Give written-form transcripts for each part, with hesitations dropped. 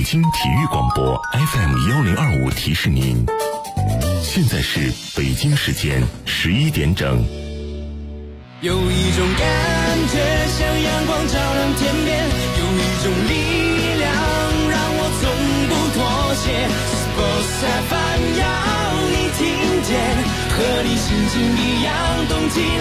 京体育广播 FM1025提示您，现在是北京时间11点整。 有一种感觉像阳光照亮天边，有一种力量让我从不妥协。Sports FM 要你听见，和你心情一样动起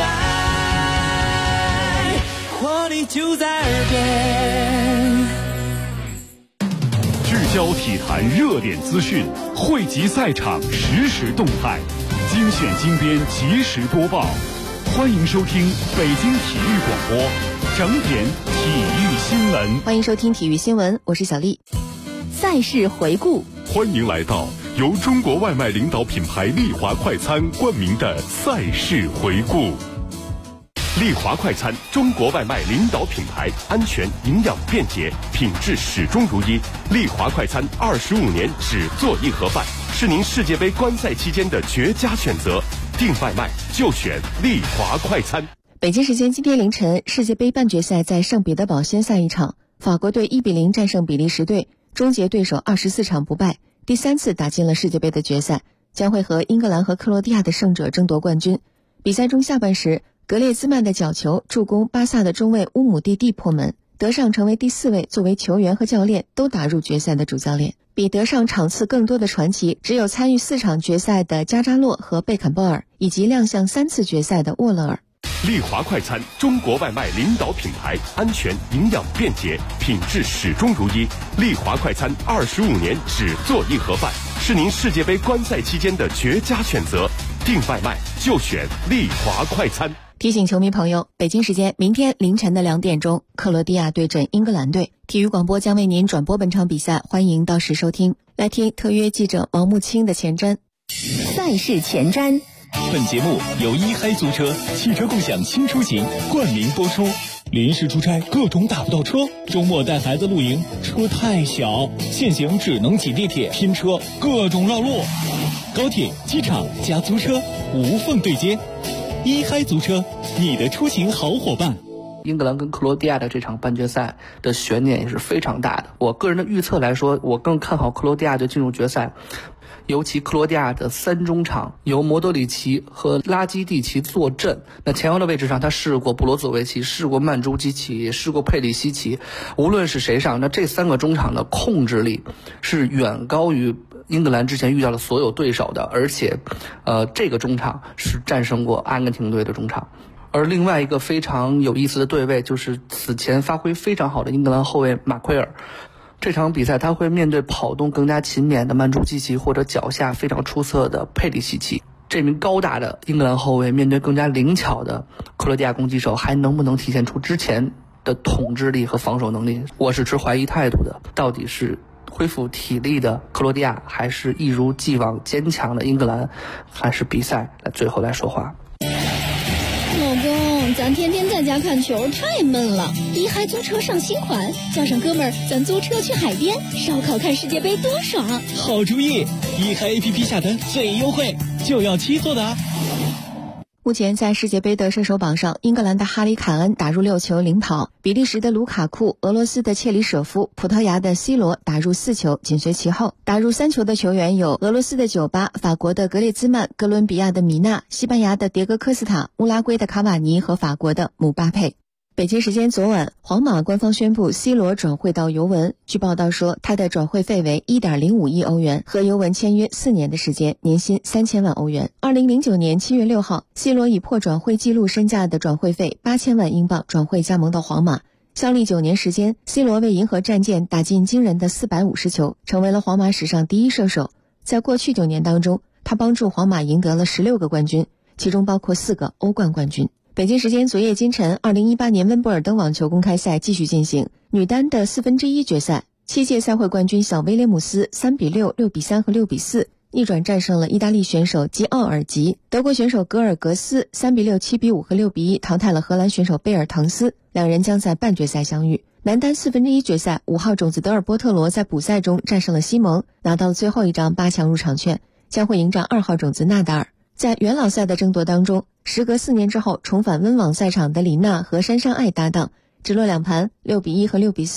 来，活力就在耳边。 聚焦体坛热点资讯，汇集赛场实时动态，精选精编及时播报。欢迎收听北京体育广播整点体育新闻。 欢迎收听体育新闻，我是小丽。赛事回顾， 欢迎来到由中国外卖领导品牌丽华快餐冠名的赛事回顾。丽华快餐，中国外卖领导品牌，安全、营养、便捷，品质始终如一。丽华快餐25年只做一盒饭，是您世界杯观赛期间的绝佳选择。订外卖就选丽华快餐。 北京时间今天凌晨，世界杯半决赛在圣彼得堡先赛一场，法国队1-0战胜比利时队，终结对手24场不败，第3次打进了世界杯的决赛，将会和英格兰和克罗地亚的胜者争夺冠军。比赛中下半时，格列兹曼的角球助攻巴萨的中卫乌姆蒂蒂破门，德尚成为第4位作为球员和教练都打入决赛的主教练。比德尚场次更多的传奇只有参与4场决赛的加扎洛和贝坎鲍尔，以及亮相3次决赛的沃勒尔。 丽华快餐，中国外卖领导品牌，安全、营养、便捷，品质始终如一。丽华快餐25年只做一盒饭，是您世界杯观赛期间的绝佳选择。订外卖就选丽华快餐。 提醒球迷朋友，北京时间明天凌晨的2点钟，克罗地亚对阵英格兰队。体育广播将为您转播本场比赛，欢迎到时收听。来听特约记者王木清的前瞻。 赛事前瞻。 本节目由一嗨租车汽车共享新出行冠名播出。临时出差各种打不到车，周末带孩子露营车太小，现行只能挤地铁拼车，各种绕路。高铁、机场加租车无缝对接，一嗨租车，你的出行好伙伴。 英格兰跟克罗地亚的这场半决赛的悬念也是非常大的。我个人的预测来说，我更看好克罗地亚队进入决赛。尤其克罗地亚的3中场由莫德里奇和拉基蒂奇坐镇，那前腰的位置上他试过布罗佐维奇，试过曼朱基奇，也试过佩里西奇。无论是谁上，那这3个中场的控制力是远高于英格兰之前遇到的所有对手的，而且这个中场是战胜过阿根廷队的中场。而另外一个非常有意思的对位就是此前发挥非常好的英格兰后卫马奎尔。这场比赛他会面对跑动更加勤勉的曼朱基奇，或者脚下非常出色的佩里西奇。这名高大的英格兰后卫面对更加灵巧的克罗地亚攻击手，还能不能体现出之前的统治力和防守能力？我是持怀疑态度的。到底是恢复体力的克罗地亚，还是一如既往坚强的英格兰？还是比赛最后来说话？ 老公，咱天天在家看球太闷了，一嗨租车上新款，叫上哥们儿，咱租车去海边烧烤看世界杯多爽！ 好主意，一嗨 APP 下单最优惠，就要7座的啊！ 目前在世界杯的射手榜上，英格兰的哈里凯恩打入6球领跑，比利时的卢卡库、俄罗斯的切里舍夫、葡萄牙的 C 罗打入4球，紧随其后。打入3球的球员有俄罗斯的酒吧、法国的格列兹曼、哥伦比亚的米纳、西班牙的迭戈科斯塔、乌拉圭的卡瓦尼和法国的姆巴佩。北京时间昨晚，皇马官方宣布 C 罗转会到尤文。据报道说，他的转会费为 1.05 亿欧元，和尤文签约4年的时间，年薪3000万欧元。2009年7月6号 ，C 罗以破转会纪录身价的转会费8000万英镑转会加盟到皇马。效力9年时间 ，C 罗为银河战舰打进惊人的450球，成为了皇马史上第1射手。在过去9年当中，他帮助皇马赢得了16个冠军，其中包括4个欧冠冠军。北京时间昨夜今晨，2018年温布尔登网球公开赛继续进行，女单的1/4决赛，7届赛会冠军小威廉姆斯3-6、6-3和6-4逆转战胜了意大利选手吉奥尔吉，德国选手格尔格斯3-6、7-5和6-1淘汰了荷兰选手贝尔滕斯，两人将在半决赛相遇。男单1/4决赛，5号种子德尔波特罗在补赛中战胜了西蒙，拿到了最后一张8强入场券，将会迎战2号种子纳达尔。在元老赛的争夺当中，时隔4年之后重返温网赛场的李娜和珊珊爱搭档，直落2盘6-1和6-4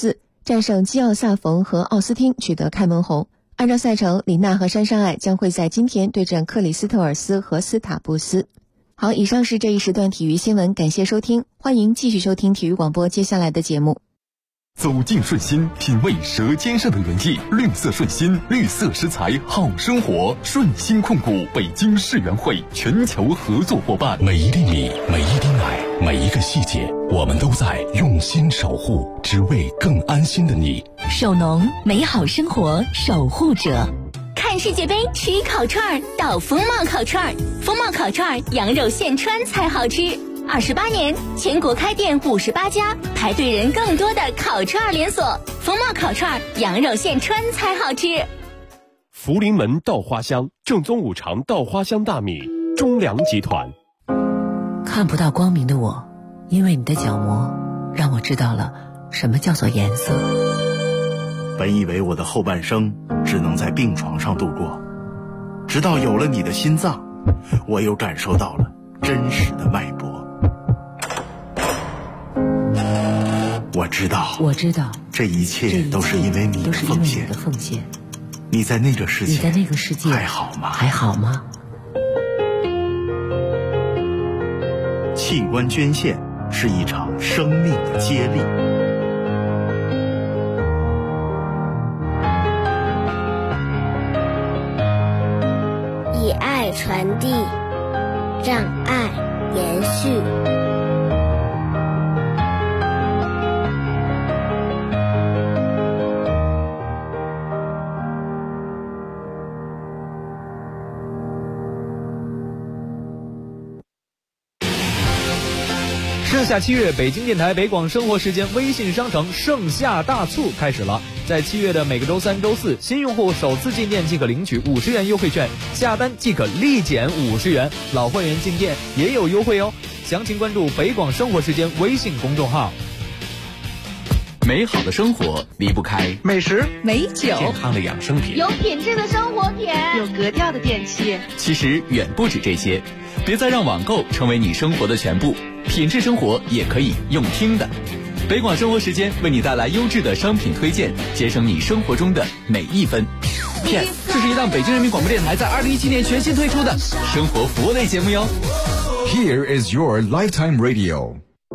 战胜基奥萨冯和奥斯汀取得开门红。按照赛程，李娜和珊珊爱将会在今天对阵克里斯特尔斯和斯塔布斯。好，以上是这一时段体育新闻，感谢收听，欢迎继续收听体育广播接下来的节目。 走进顺心，品味舌尖上的原意，绿色顺心，绿色食材好生活。顺心控股北京世园会全球合作伙伴。 每一粒米，每一滴奶，每一个细节，我们都在用心守护，只为更安心的你。 守农，美好生活守护者。看世界杯吃烤串到风貌烤串，风貌烤串羊肉现穿才好吃。28年，全国开店58家，排队人更多的烤串连锁。风貌烤串羊肉现穿才好吃。 福临门稻花香，正宗五常稻花香大米，中粮集团。 看不到光明的我，因为你的角膜让我知道了什么叫做颜色。 本以为我的后半生只能在病床上度过，直到有了你的心脏，我又感受到了真实的脉搏。我知道，这一切都是因为你的奉献。你在那个世界还好吗？器官捐献是一场生命的接力。 以爱传递，让爱延续。 盛夏7月，北京电台北广生活时间微信商城盛夏大促开始了。在7月的每个周3、周4，新用户首次进店即可领取50元优惠券，下单即可立减50元，老会员进店也有优惠哦。详情关注北广生活时间微信公众号。 美好的生活离不开美食、 美酒、 健康的养生品、 有品质的生活品、 有格调的电器。 其实远不止这些，别再让网购成为你生活的全部，品质生活也可以用听的。北广生活时间为你带来优质的商品推荐，节省你生活中的每一分。PS， 这是一档北京人民广播电台在2017年全新推出的生活服务类节目哟。 Here is your lifetime radio。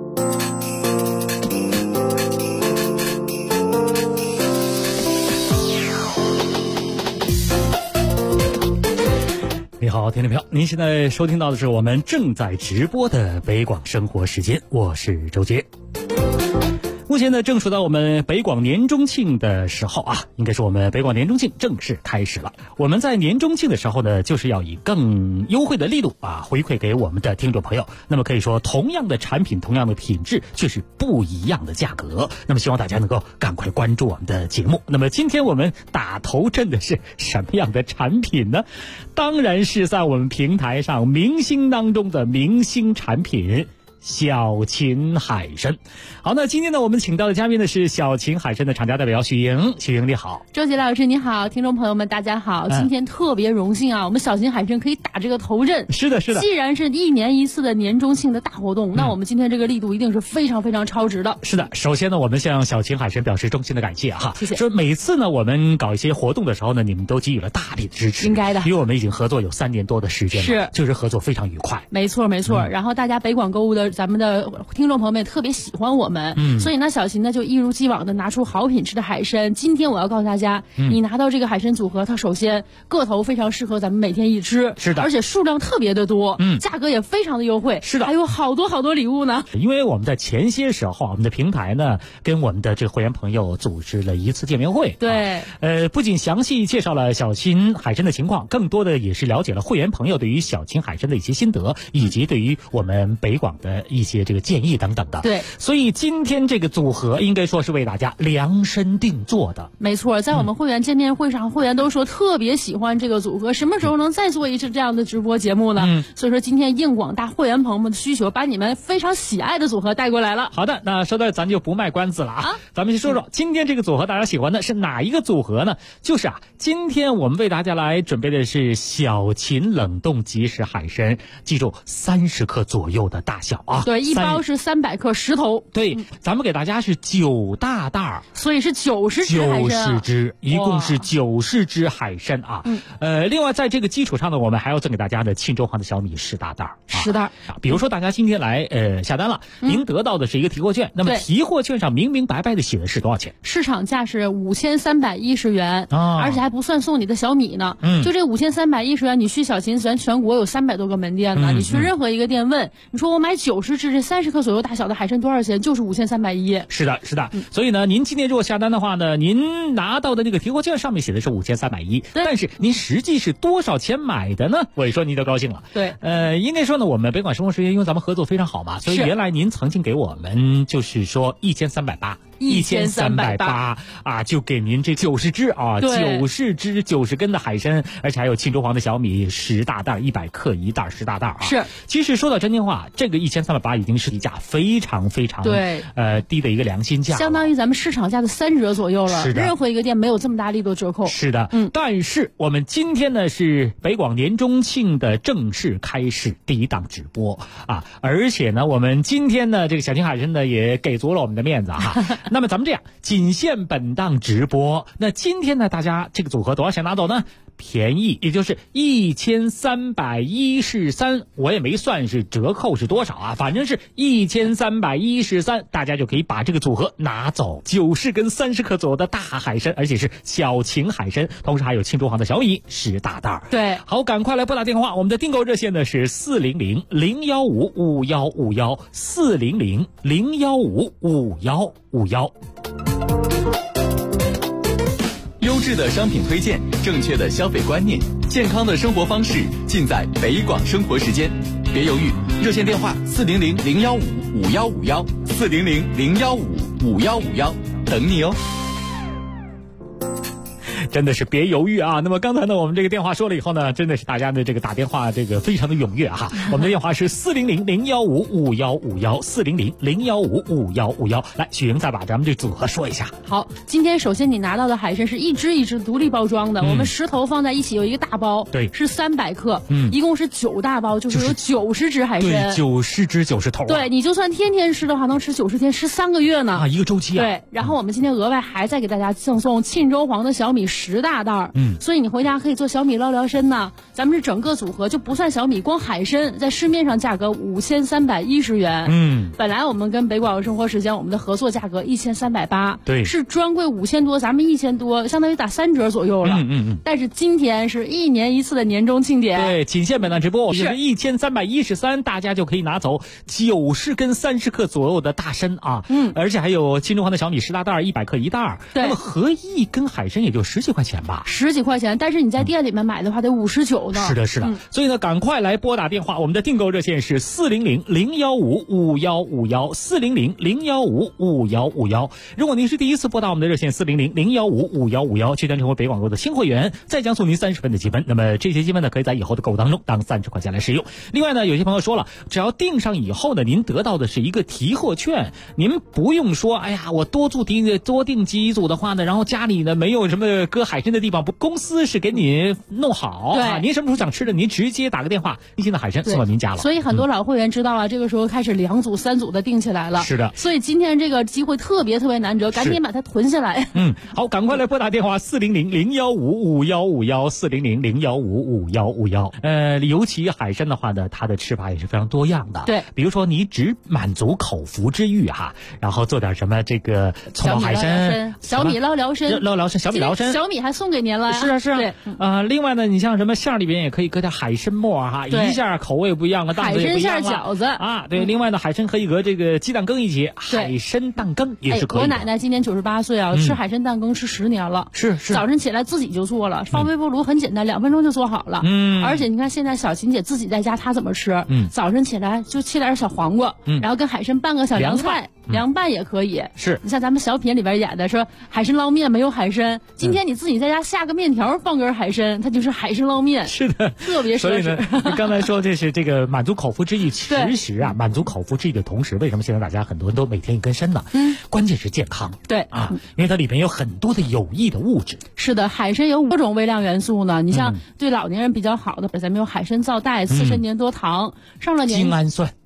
你好，听众朋友，您现在收听到的是我们正在直播的北广生活时间，我是周杰。目前呢，正属到我们北广年中庆的时候啊，应该说我们北广年中庆正式开始了。我们在年中庆的时候呢，就是要以更优惠的力度啊，回馈给我们的听众朋友。那么可以说，同样的产品，同样的品质，却是不一样的价格。那么希望大家能够赶快关注我们的节目。那么今天我们打头阵的是什么样的产品呢？当然是在我们平台上明星当中的明星产品。小秦海参。好，那今天呢，我们请到的嘉宾呢是小秦海参的厂家代表许莹。许莹你好。 周杰老师你好，听众朋友们大家好。今天特别荣幸啊，我们小秦海参可以打这个头阵。 是的是的， 既然是1年1次的年中庆的大活动，那我们今天这个力度一定是非常非常超值的。 是的，首先呢，我们向小秦海参表示衷心的感谢哈。 谢谢。 说每次呢，我们搞一些活动的时候呢，你们都给予了大力的支持。 应该的， 因为我们已经合作有3年多的时间了， 是， 就是合作非常愉快。 没错没错。然后大家北广购物的咱们的听众朋友们也特别喜欢我们，所以呢，小秦呢就一如既往的拿出好品质的海参。今天我要告诉大家，你拿到这个海参组合，它首先个头非常适合咱们每天一吃， 是的， 而且数量特别的多，价格也非常的优惠， 是的， 还有好多好多礼物呢。 因为我们在前些时候，我们的平台呢跟我们的这个会员朋友组织了一次见面会， 对， 不仅详细介绍了小秦海参的情况，更多的也是了解了会员朋友对于小秦海参的一些心得，以及对于我们北广的一些这个建议等等的。 对， 所以今天这个组合应该说是为大家量身定做的。 没错，在我们会员见面会上，会员都说特别喜欢这个组合，什么时候能再做一次这样的直播节目呢？所以说今天应广大会员朋友们的需求，把你们非常喜爱的组合带过来了。 好的，那说到咱就不卖关子了啊，咱们先说说今天这个组合大家喜欢的是哪一个组合呢？就是今天我们为大家来准备的是小秦冷冻即食海参，记住30克左右的大小啊。 对，一包是300克10头。 对，咱们给大家是9大袋儿， 所以是90只海参。90 只，一共是90只海参啊。另外在这个基础上呢，我们还要赠给大家的庆州黄的小米10大袋儿。 10袋。 比如说大家今天来下单了，您得到的是一个提货券，那么提货券上明明白白的写的是多少钱？ 市场价是5310元，而且还不算送你的小米呢。就这5310元，你去小秦咱全国有300多个门店呢，你去任何一个店问，你说我买90只这30克左右大小的海参多少钱？就是5310。 是的，是的。所以呢，您今天如果下单的话呢，您拿到的这个提货券上面写的是5310，但是您实际是多少钱买的呢？我一说您就高兴了。 对， 应该说呢，我们北广生活时间因为咱们合作非常好嘛，所以原来您曾经给我们就是说1380啊，就给您这90只啊，90只90根的海参，而且还有庆州黄的小米10大袋，100克一袋10大袋啊。 是， 其实说到真心话，这个1380已经是低价非常非常低的一个良心价， 相当于咱们市场价的3折左右了。 是的， 任何一个店没有这么大力度折扣。 是的，但是我们今天呢是北广年中庆的正式开始第一档直播啊，而且呢我们今天呢这个小秦海参呢也给足了我们的面子啊。那么咱们这样，仅限本档直播。那今天呢，大家这个组合多少钱拿走呢？便宜，也就是1313，我也没算是折扣是多少啊，反正是1313，大家就可以把这个组合拿走。90根30克左右的大海参，而且是小秦海参，同时还有庆州黄的小米10大袋。 对， 好，赶快来拨打电话，我们的订购热线呢是400-015-5151，400-015-5151。 优质的商品推荐，正确的消费观念，健康的生活方式，尽在北广生活时间。别犹豫，热线电话400-015-5151，400-015-5151，等你哦。 真的是别犹豫啊！那么刚才呢，我们这个电话说了以后呢，真的是大家的这个打电话这个非常的踊跃哈。我们的电话是400-015-5151，400-015-5151。来，许莹再把咱们这组合说一下。 好，今天首先你拿到的海参是一只一只独立包装的，我们10头放在一起有一个大包， 对， 是300克，一共是9大包，就是有90只海参， 对，90只90头。 对，你就算天天吃的话，能吃90天，吃3个月呢， 一个周期啊。 对，然后我们今天额外还再给大家赠送庆州黄的小米10大袋，所以你回家可以做小米捞聊参呢。咱们是整个组合就不算小米，光海参在市面上价格5310元，本来我们跟北广生活时间我们的合作价格1380， 对， 是专柜5000多，咱们1000多，相当于打3折左右了。但是今天是1年1次的年终庆典， 对，仅限本档直播，我们是1313，大家就可以拿走90根30克左右的大参啊，而且还有庆州黄的小米10大袋，100克一袋，那么合一根海参也就10几块钱吧 ，10几块钱，但是你在店里面买的话得59呢。 是的，是的，所以呢，赶快来拨打电话，我们的订购热线是400-015-5151，400-015-5151。如果您是第一次拨打我们的热线400-015-5151，即将成为北广购的新会员，再将送您30分的积分。那么这些积分呢，可以在以后的购物当中当30块钱来使用。另外呢，有些朋友说了，只要订上以后呢，您得到的是一个提货券，您不用说，哎呀，我多订几组的话呢，然后家里呢没有什么搁海参的地方，公司是给你弄好， 对， 您什么时候想吃的，您直接打个电话，新鲜的海参送到您家了。 所以很多老会员知道了，这个时候开始2组3组的订起来了。 是的， 所以今天这个机会特别难得，赶紧把它囤下来。 好，赶快来拨打电话400-015-5151，400-015-5151。尤其海参的话呢，它的吃法也是非常多样的。 对， 比如说你只满足口腹之欲哈，然后做点什么这个葱爆海参、 小米捞聊参、 小米捞参， 小米还送给您了。 是啊，是啊。对，另外呢，你像什么馅里边也可以搁点海参末哈，一下口味不一样了，档次也不一样了。 海参馅饺子啊，对。另外呢，海参可以搁这个鸡蛋羹一起，海参蛋羹也是可以的。 我奶奶今年98岁啊，吃海参蛋羹吃10年了。 是。 早晨起来自己就做了，放微波炉很简单，2分钟就做好了。而且你看现在小秦姐自己在家，她怎么吃？早晨起来就切点小黄瓜，然后跟海参拌个小凉菜，凉拌也可以。 是。 你像咱们小品里边演的说海参捞面没有海参，今天你自己在家下个面条放根海参，它就是海参捞面。 是的， 特别所以呢，你刚才说这是这个满足口腹之欲，其实啊，满足口腹之欲的同时，为什么现在大家很多人都每天一根参呢？关键是健康。 对啊，因为它里面有很多的有益的物质。 是的，海参有5种微量元素呢。你像对老年人比较好的，咱们有海参皂苷、刺参粘多糖，上了年精氨酸。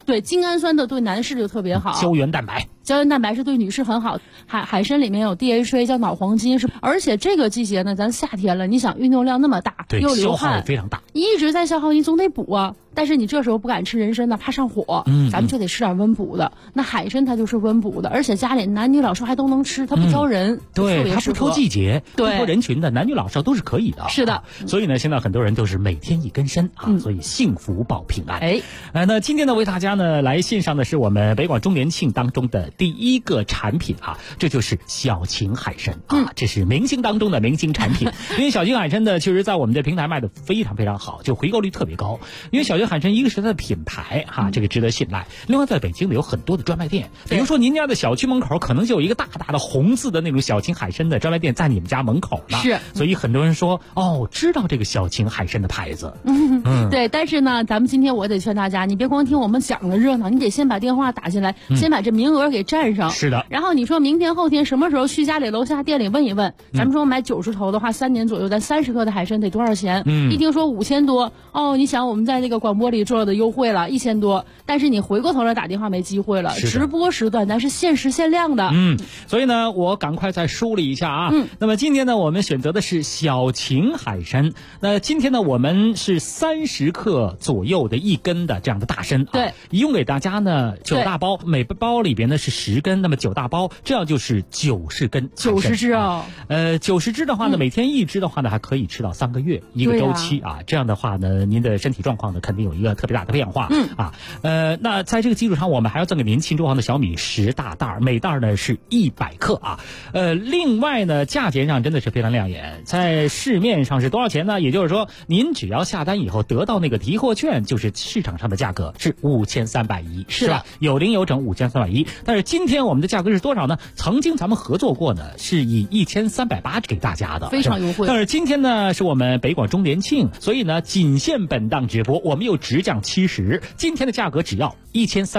对，精氨酸的对男士就特别好， 胶原蛋白。 胶原蛋白是对女士很好，海参里面有 DHA 叫脑黄金，而且这个季节呢，咱夏天了，你想运动量那么大，又流汗， 消耗非常大， 一直在消耗，你总得补啊。但是你这时候不敢吃人参呢，怕上火，咱们就得吃点温补的。那海参它就是温补的，而且家里男女老少还都能吃，它不挑人， 对，它不挑季节， 对， 不挑人群的，男女老少都是可以的。 是的， 所以呢，现在很多人都是每天一根参啊，所以幸福保平安。那今天呢，为大家呢来献上的是我们北广周年庆当中的第一个产品啊，这就是小秦海参啊，这是明星当中的明星产品。因为小秦海参呢，确实在我们的平台卖的非常非常好，就回购率特别高。因为小秦海参一个是它的品牌哈，这个值得信赖。另外，在北京呢有很多的专卖店，比如说您家的小区门口可能就有一个大大的红字的那种小秦海参的专卖店在你们家门口呢。 是， 所以很多人说哦，知道这个小秦海参的牌子。 对，但是呢，咱们今天我得劝大家，你别光听我们讲的热闹，你得先把电话打进来，先把这名额给占上。 是的。 然后你说明天后天什么时候去家里楼下店里问一问，咱们说买90头的话，3年左右，咱30克的海参得多少钱？一听说5000多，哦，你想我们在那个广播里做的优惠了1000多，但是你回过头来打电话没机会了，直播时段咱是限时限量的。 所以呢，我赶快再梳理一下啊。那么今天呢，我们选择的是小秦海参。那今天呢，我们是30克左右的1根的这样的大参啊。 对， 一共给大家呢9大包，每包里边呢是10根，那么9大包，这样就是90根 ，90只哦。 90只的话呢，每天1只的话呢，还可以吃到3个月一个周期啊。这样的话呢，您的身体状况呢，肯定有一个特别大的变化。那在这个基础上，我们还要赠给您庆州行的小米10大袋，每袋呢是100克啊。另外呢，价钱上真的是非常亮眼，在市面上是多少钱呢？也就是说，您只要下单以后得到那个提货券，就是市场上的价格是5310，是吧？有零有整5310。但是今天我们的价格是多少呢？曾经咱们合作过呢，是以1380给大家的， 非常优惠。 但是今天呢，是我们北广周年庆，所以呢，仅限本档直播，我们又直降70，今天的价格只要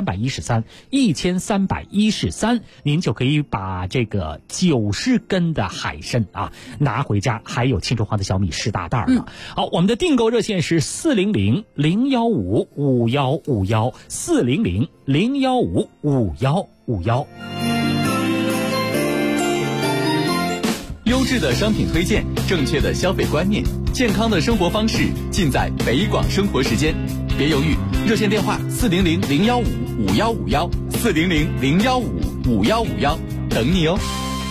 1313，您就可以把这个90根的海参啊拿回家，还有庆州行的小米10大袋呢。好，我们的订购热线是400-015-5151，400-015-5151。 优质的商品推荐，正确的消费观念，健康的生活方式，尽在北广生活时间。别犹豫，热线电话400-015-5151，400-015-5151，等你哦。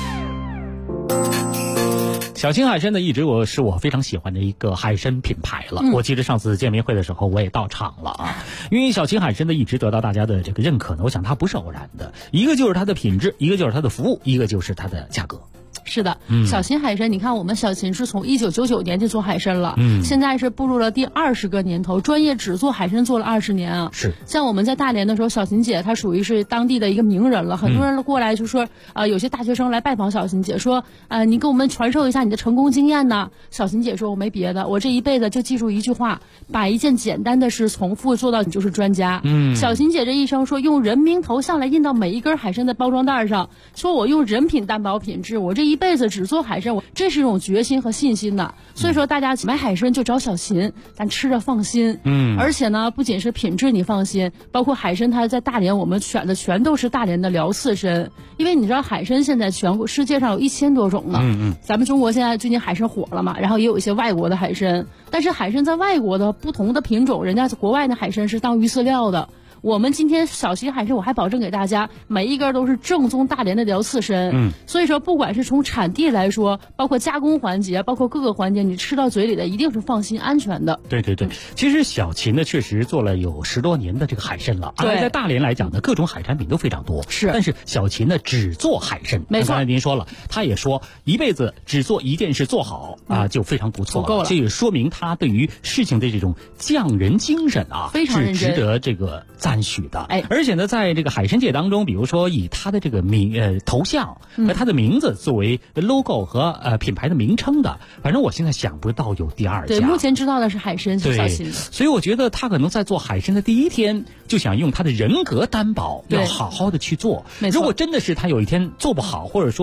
小秦海参呢，一直是我非常喜欢的一个海参品牌了。我记得上次见面会的时候，我也到场了啊。因为小秦海参呢，一直得到大家的这个认可呢，我想它不是偶然的，一个就是它的品质，一个就是它的服务，一个就是它的价格。 是的，小秦海参，你看我们小秦是从1999年就做海参了，现在是步入了第20个年头，专业只做海参做了20年啊。 是， 像我们在大连的时候，小秦姐她属于是当地的一个名人了，很多人过来就说，有些大学生来拜访小秦姐，说，你给我们传授一下你的成功经验呢。小秦姐说，我没别的，我这一辈子就记住一句话，把一件简单的事重复做到你就是专家。小秦姐这一生说，用人名头像来印到每一根海参的包装袋上，说我用人品担保品质，我这一辈子只做海参，这是一种决心和信心的。所以说大家买海参就找小秦，咱吃着放心。而且呢，不仅是品质你放心，包括海参它在大连我们选的全都是大连的辽刺参，因为你知道海参现在全国世界上有1000多种了。咱们中国现在最近海参火了嘛，然后也有一些外国的海参，但是海参在外国的不同的品种，人家国外的海参是当鱼饲料的。我们今天小秦海参，我还保证给大家每一根都是正宗大连的辽刺参。所以说不管是从产地来说，包括加工环节，包括各个环节，你吃到嘴里的一定是放心安全的。 对，其实小秦呢确实做了有10多年的这个海参了，而在大连来讲呢，各种海产品都非常多。 是， 但是小秦呢只做海参。 没错， 刚才您说了，他也说一辈子只做一件事做好啊，就非常不错了。够了，这也说明他对于事情的这种匠人精神啊， 非常认真， 是值得这个赞许的。而且呢，在这个海参界当中，比如说以他的这个头像和他的名字作为 logo 和品牌的名称的，反正我现在想不到有第2家。 对，目前知道的是海参，是小秦的。 所以我觉得他可能在做海参的第一天就想用他的人格担保，要好好的去做。如果真的是他有一天做不好，或者说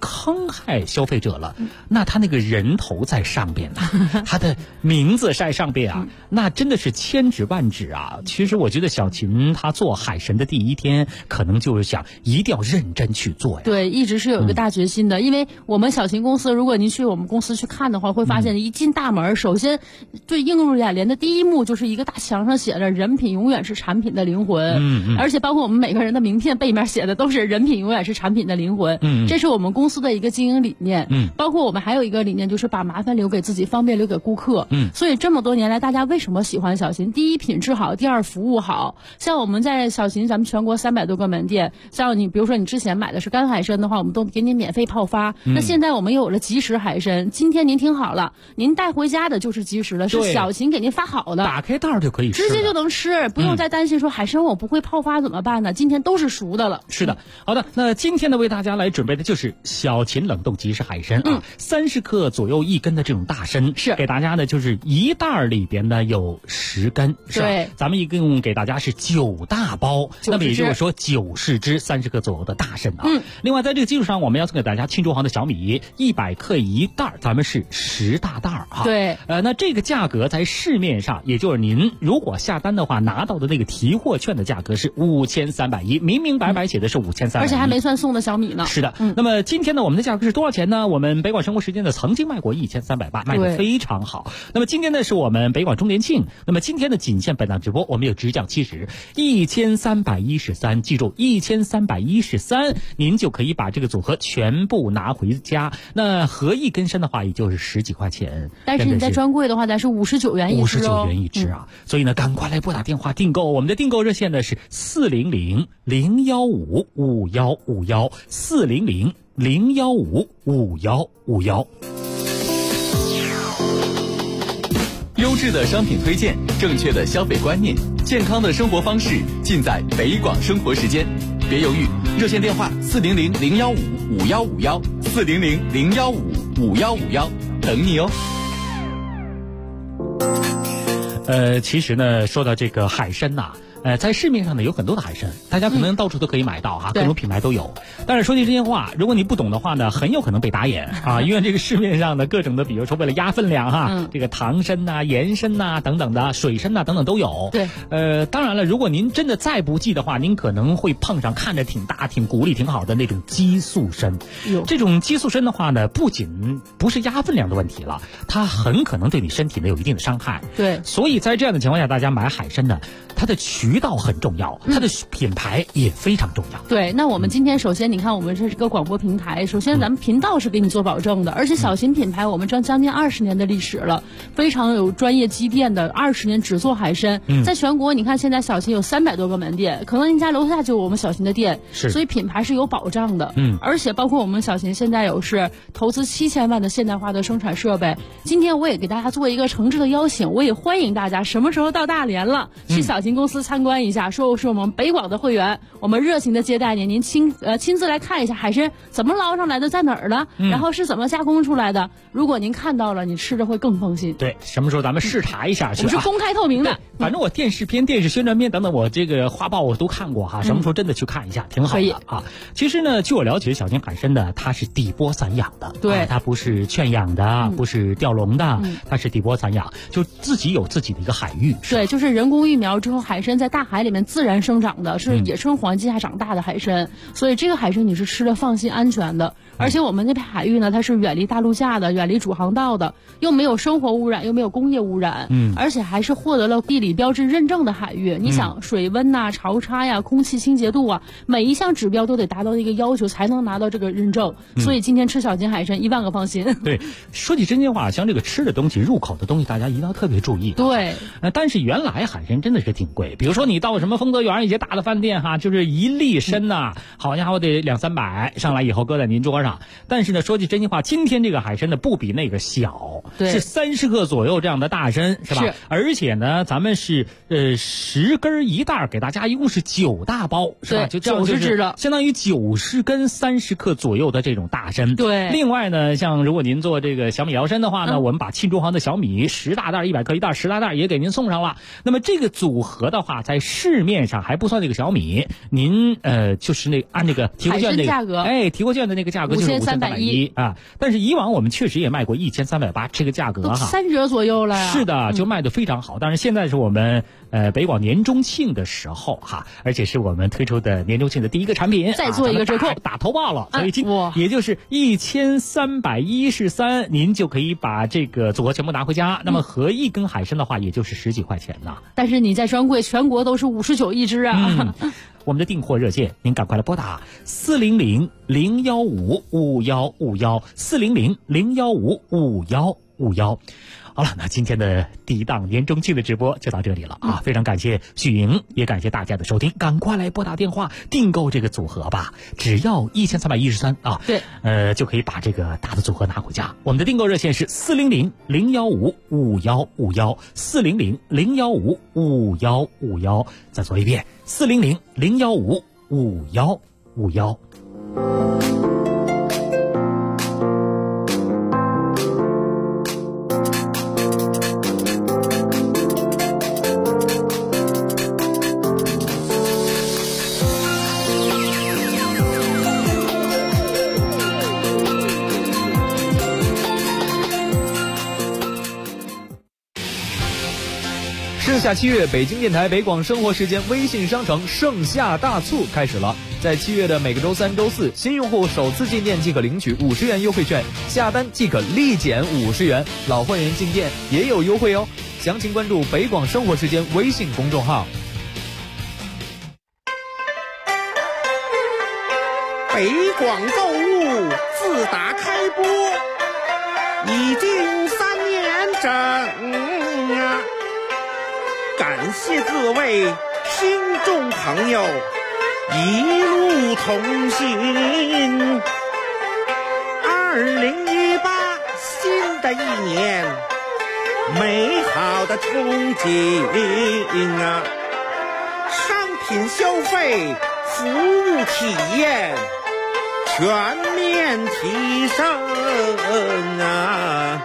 坑害消费者了，那他那个人头在上边啊，他的名字在上边啊，那真的是千指万指啊。其实我觉得小秦他做海神的第一天，可能就是想一定要认真去做呀。 对，一直是有一个大决心的，因为我们小秦公司，如果您去我们公司去看的话，会发现一进大门，首先对映入眼帘的第一幕就是一个大墙上写着“人品永远是产品的灵魂”，而且包括我们每个人的名片背面写的都是“人品永远是产品的灵魂”，这是我们公司的一个经营理念。包括我们还有一个理念，就是把麻烦留给自己，方便留给顾客。所以这么多年来，大家为什么喜欢小秦？第一，品质好；第二，服务好。像我们在小秦，咱们全国300多个门店，像你比如说你之前买的是干海参的话，我们都给你免费泡发。那现在我们有了即食海参，今天您听好了，您带回家的就是即食的，是小秦给您发好的， 打开袋就可以吃， 直接就能吃，不用再担心说海参我不会泡发怎么办呢？今天都是熟的了。 是的，好的，那今天呢为大家来准备的就是小秦冷冻即食海参啊，30克左右1根的这种大参， 是给大家呢就是一袋里边呢有10根，是吧？ 对， 咱们一共给大家是9大包，那么也就是说90只30克左右的大参啊。另外在这个基础上，我们要送给大家庆祝行的小米100克一袋，咱们是10大袋啊。 对， 那这个价格在市面上，也就是您如果下单的话，拿到的那个提货券的价格是5310，明明白白写的是5310， 而且还没算送的小米呢。 是的，那么今天呢，我们的价格是多少钱呢？我们北广生活时间呢曾经卖过1380，卖得非常好。那么今天呢是我们北广周年庆，那么今天的仅限本档直播，我们有直降70，1313，记住1313，您就可以把这个组合全部拿回家。那合一根参的话，也就是10几块钱， 但是你在专柜的话，咱是59元一只哦， 59元一只啊。所以呢，赶快来拨打电话订购，我们的订购热线呢是400-015-5151，400-015-5151。 优质的商品推荐，正确的消费观念，健康的生活方式，尽在北广生活时间。别犹豫，热线电话400-015-5151，400-015-5151，等你哦。 其实呢，说到这个海参呐，在市面上呢有很多的海参，大家可能到处都可以买到哈，各种品牌都有。但是说句真心话，如果你不懂的话呢，很有可能被打眼啊，因为这个市面上的各种的，比如说为了压分量哈，这个糖参呐、盐参呐等等的，水参呐等等都有。 对， 当然了，如果您真的再不济的话，您可能会碰上看着挺大、挺骨力挺好的那种激素参。这种激素参的话呢，不仅不是压分量的问题了，它很可能对你身体呢有一定的伤害。 对， 所以在这样的情况下，大家买海参呢，它的渠道很重要，它的品牌也非常重要。 对，那我们今天首先你看，我们这是个广播平台，首先咱们频道是给你做保证的，而且小秦品牌我们将近20年的历史了，非常有专业积淀的，20年只做海参。在全国你看现在小秦有300多个门店，可能您家楼下就有我们小秦的店，所以品牌是有保障的。而且包括我们小秦现在有是投资7000万的现代化的生产设备。今天我也给大家做一个诚挚的邀请，我也欢迎大家什么时候到大连了，去小秦公司参观一下，说是我们北广的会员，我们热情的接待您，您亲自来看一下海参怎么捞上来的，在哪儿了，然后是怎么加工出来的。如果您看到了，你吃着会更放心。 对，什么时候咱们视察一下去？ 我们是公开透明的， 反正我电视片、电视宣传片等等，我这个画报我都看过哈。什么时候真的去看一下，挺好的啊。其实呢，据我了解，小秦海参的它是底波散养的， 对， 它不是圈养的，不是钓笼的，它是底波散养，就自己有自己的一个海域。 对，就是人工育苗之后，海参在大海里面自然生长的，是野生环境下长大的海参，所以这个海参你是吃的放心安全的。而且我们那片海域呢，它是远离大陆架的，远离主航道的，又没有生活污染，又没有工业污染，而且还是获得了地理标志认证的海域。你想水温呐、潮差呀、空气清洁度啊，每一项指标都得达到一个要求才能拿到这个认证。所以今天吃小秦海参1万个放心。 对，说起真心话，像这个吃的东西、入口的东西，大家一定要特别注意。 对， 但是原来海参真的是挺贵，比如说你到什么丰泽园一些大的饭店哈，就是1粒参呐，好家伙得200-300，上来以后搁在您桌上。但是呢，说句真心话，今天这个海参呢不比那个小，是30克左右这样的大参，是吧？而且呢，咱们是10根一袋，给大家一共是9大包，是吧？就 90只的， 相当于90根30克左右的这种大参。 对。 另外呢，像如果您做这个小米摇参的话呢，我们把庆祝行的小米10大袋100克一袋，10大袋券也给您送上了。那么这个组合的话，在市面上还不算那个小米，您就是按那个提货券那个价格， 提货券的那个价格就是5310啊。但是以往我们确实也卖过1380这个价格哈 ，3折左右了呀。 是的，就卖得非常好。但是现在是我们北广年中庆的时候哈，而且是我们推出的年中庆的第一个产品， 再做一个折扣， 打头报了，所以也就是1313，您就可以把这个组合全部拿回家。那么合一根海参的话，也就是10几块钱呢。 但是你在专柜全国都是59一只啊。 我们的订货热线，您赶快来拨打400-015-5151，400-015-5151。好了，那今天的第一档年中庆的直播就到这里了啊！非常感谢许莹，也感谢大家的收听，赶快来拨打电话订购这个组合吧，只要1313啊！ 对， 就可以把这个大的组合拿回家。我们的订购热线是400-015-5151，400-015-5151。再说一遍，400-015-5151。 盛夏7月，北京电台北广生活时间微信商城盛夏大促开始了。在7月的每个周3、周4，新用户首次进店即可领取50元优惠券，下单即可立减50元，老会员进店也有优惠哦。详情关注北广生活时间微信公众号。 北广购物自打开播已经3年整啊！感谢各位听众朋友一路同行。2018新的一年，美好的憧憬啊！商品消费、服务体验全面提升啊！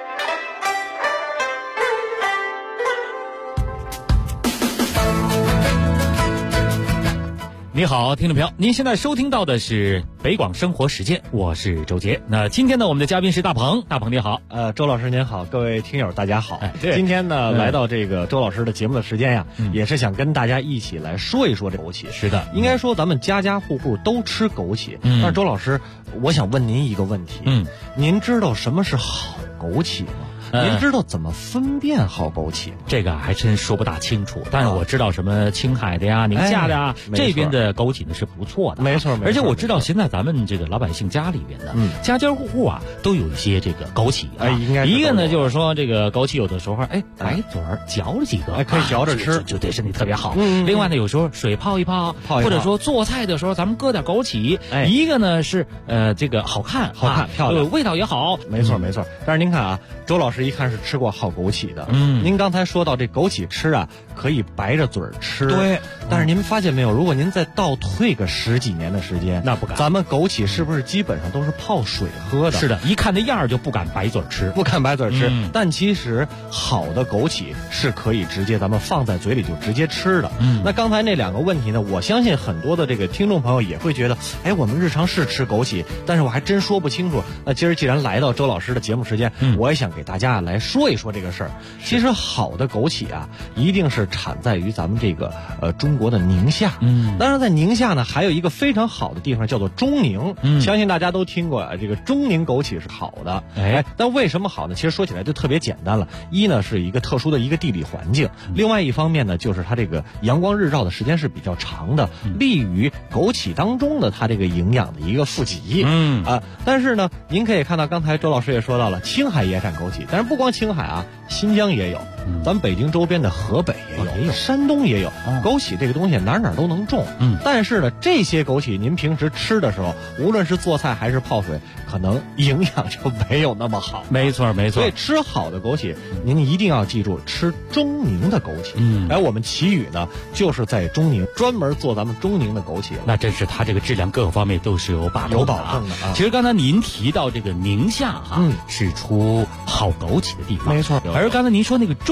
你好，听众朋友，您现在收听到的是北广生活时间，我是周杰。那今天呢，我们的嘉宾是大鹏，大鹏你好。 周老师您好，各位听友大家好。今天呢，来到这个周老师的节目的时间呀，也是想跟大家一起来说一说这枸杞。 是的， 应该说咱们家家户户都吃枸杞。但是周老师，我想问您一个问题。您知道什么是好枸杞吗？您知道怎么分辨好枸杞？ 这个还真说不大清楚，但是我知道什么青海的呀、宁夏的呀，这边的枸杞呢是不错的， 没错。 而且我知道现在咱们这个老百姓家里边的，家家户户啊都有一些这个枸杞啊。 应该一个呢就是说这个枸杞有的时候白嘴儿嚼了几个， 可以嚼着吃， 就对身体特别好。另外呢，有时候水泡一泡，或者说做菜的时候咱们搁点枸杞。一个呢是这个好看漂亮， 味道也好。 没错。但是您看啊，周老师一看是吃过好枸杞的。您刚才说到这枸杞吃啊，可以白着嘴儿吃。 对。 但是您发现没有，如果您再倒退个10几年的时间， 那不敢。 咱们枸杞是不是基本上都是泡水喝的？ 是的，一看那样就不敢白嘴吃， 但其实好的枸杞是可以直接咱们放在嘴里就直接吃的。那刚才那2个问题呢，我相信很多的这个听众朋友也会觉得，我们日常是吃枸杞，但是我还真说不清楚。那今儿既然来到周老师的节目时间，我也想给大家来说一说这个事儿。其实好的枸杞啊，一定是产在于咱们这个中国的宁夏。当然在宁夏呢，还有一个非常好的地方叫做中宁。相信大家都听过这个中宁枸杞是好的。但为什么好呢？其实说起来就特别简单了。一呢是一个特殊的一个地理环境，另外一方面呢就是它这个阳光日照的时间是比较长的，利于枸杞当中的它这个营养的一个富集。但是呢，您可以看到刚才周老师也说到了，青海也产枸杞，但是不光青海啊，新疆也有，咱们北京周边的河北也有，山东也有。枸杞这个东西哪都能种。但是呢，这些枸杞您平时吃的时候，无论是做菜还是泡水，可能营养就没有那么好。 没错。 所以吃好的枸杞，您一定要记住吃中宁的枸杞。我们奇宇呢，就是在中宁专门做咱们中宁的枸杞。 那真是它这个质量各个方面都是有把控的啊。其实刚才您提到这个宁夏是出好枸杞的地方， 没错。 而刚才您说那个中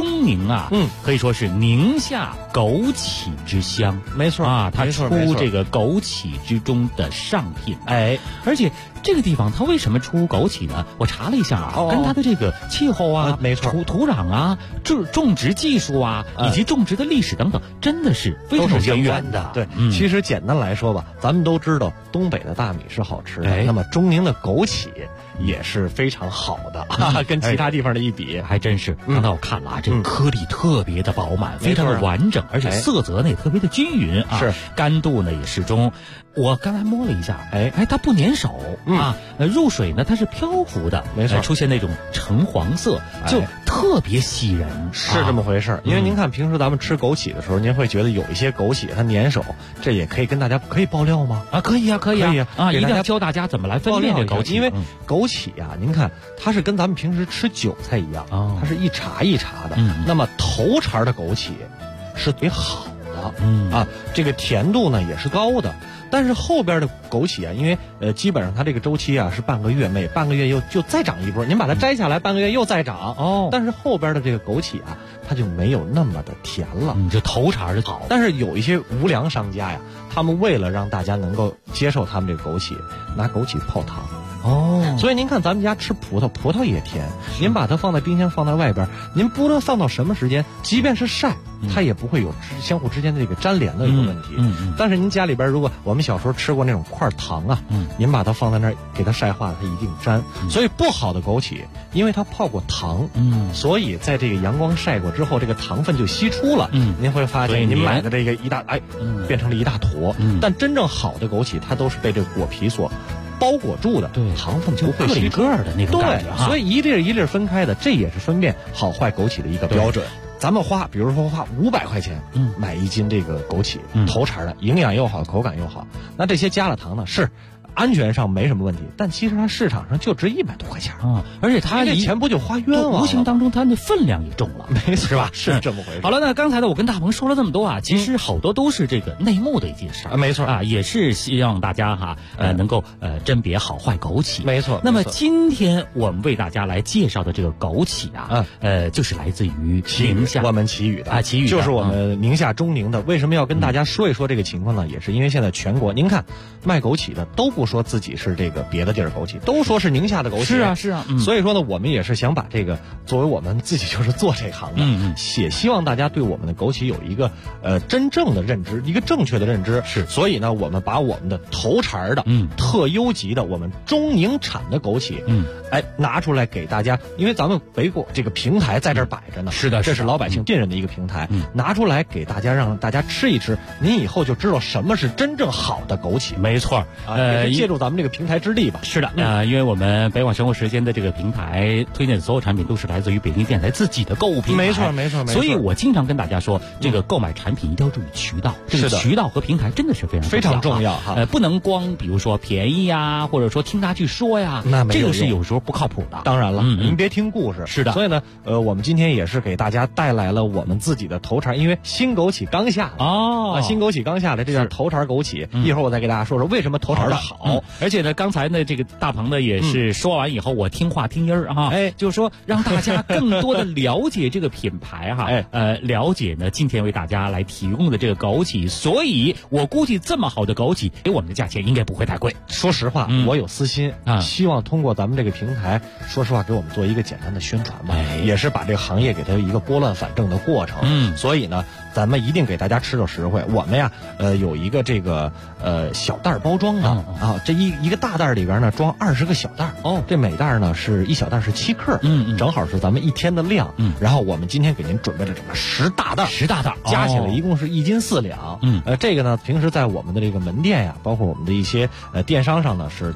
中宁啊，可以说是宁夏枸杞之乡， 没错啊，它没错出这个枸杞之中的上品，而且这个地方它为什么出枸杞呢？我查了一下啊，跟它的这个气候啊， 没错， 土壤啊，种植技术啊，以及种植的历史等等，真的是非常有渊源的。 对，其实简单来说吧，咱们都知道东北的大米是好吃的，那么中宁的枸杞也是非常好的，跟其他地方的一比， 还真是。刚才我看了啊，这个颗粒特别的饱满，非常的完整，而且色泽呢也特别的均匀啊， 是干度呢也适中。我刚才摸了一下，它不粘手啊，入水呢它是漂浮的， 没错， 出现那种橙黄色，就特别吸人， 是这么回事。因为您看平时咱们吃枸杞的时候，您会觉得有一些枸杞它粘手，这也可以跟大家可以爆料吗？ 可以啊，可以啊，一定要教大家怎么来分辨这枸杞， 因为枸杞啊，您看它是跟咱们平时吃韭菜一样，它是一茬一茬的，那么头茬的枸杞是最好的，这个甜度呢也是高的。但是后边的枸杞啊，因为基本上它这个周期啊是半个月，每半个月又就再长一波，您把它摘下来，半个月又再长但是后边的这个枸杞啊，它就没有那么的甜了， 就头茬的好。 但是有一些无良商家呀，他们为了让大家能够接受他们这个枸杞，拿枸杞泡汤。所以您看咱们家吃葡萄也甜，您把它放在冰箱放在外边，您不知道放到什么时间，即便是晒，它也不会有相互之间的这个粘连的一个问题。但是您家里边如果我们小时候吃过那种块糖啊，您把它放在那儿给它晒化了，它一定粘。所以不好的枸杞，因为它泡过糖，所以在这个阳光晒过之后，这个糖分就析出了。您会发现您买的这个变成了一大坨。但真正好的枸杞，它都是被这个果皮所包裹住的，糖分不会吸个的那种感觉， 所以一粒一粒分开的，这也是分辨好坏枸杞的一个标准。咱们比如说花500块钱，买1斤这个枸杞，头茬的，营养又好，口感又好，那这些加了糖呢，是安全上没什么问题，但其实它市场上就值100多块钱而且它这钱不就花冤枉了？ 无形当中它的分量也重了， 没错， 是吧？ 是这么回事。 好了，那刚才呢，我跟大鹏说了这么多啊，其实好多都是这个内幕的一件事没错啊，也是希望大家能够甄别好坏枸杞， 没错。 那么今天我们为大家来介绍的这个枸杞啊，就是来自于宁夏我们祁宇的祁宇就是我们宁夏中宁的。为什么要跟大家说一说这个情况呢？也是因为现在全国您看卖枸杞的都不说自己是这个别的地儿枸杞，都说是宁夏的枸杞。 是啊， 所以说呢，我们也是想把这个作为我们自己就是做这行的，也希望大家对我们的枸杞有一个真正的认知，一个正确的认知。 是， 所以呢，我们把我们的头茬的特优级的我们中宁产的枸杞，拿出来给大家，因为咱们北果这个平台在这儿摆着呢， 是的， 这是老百姓信任的一个平台，拿出来给大家，让大家吃一吃，您以后就知道什么是真正好的枸杞。 没错， 也是借助咱们这个平台之力吧。 是的，因为我们北广生活时间的这个平台推荐的所有产品都是来自于北京电台自己的购物平台， 没错。 所以我经常跟大家说，这个购买产品一定要注意渠道，这个渠道和平台真的是非常重要哈。 不能光比如说便宜呀，或者说听他去说呀， 那没有用， 这个是有时候不靠谱的。 当然了，您别听故事。 是的， 所以呢，我们今天也是给大家带来了我们自己的头茬，因为新枸杞刚下来新枸杞刚下来，这叫头茬枸杞。一会儿我再给大家说说为什么头茬的好。 而且呢，刚才呢这个大鹏呢也是说完以后，我听话听音儿哈，就是说让大家更多的了解这个品牌哈，了解呢今天为大家来提供的这个枸杞，所以我估计这么好的枸杞给我们的价钱应该不会太贵。 说实话，我有私心希望通过咱们这个平台，说实话给我们做一个简单的宣传吧，也是把这个行业给它一个拨乱反正的过程。所以呢，咱们一定给大家吃到实惠。我们呀，有一个这个小袋包装的这一个大袋里边呢装20个小袋这每袋呢是1小袋是7克，正好是咱们1天的量。然后我们今天给您准备了整个10大袋，加起来一共是1斤4两。这个呢平时在我们的这个门店呀，包括我们的一些电商上呢是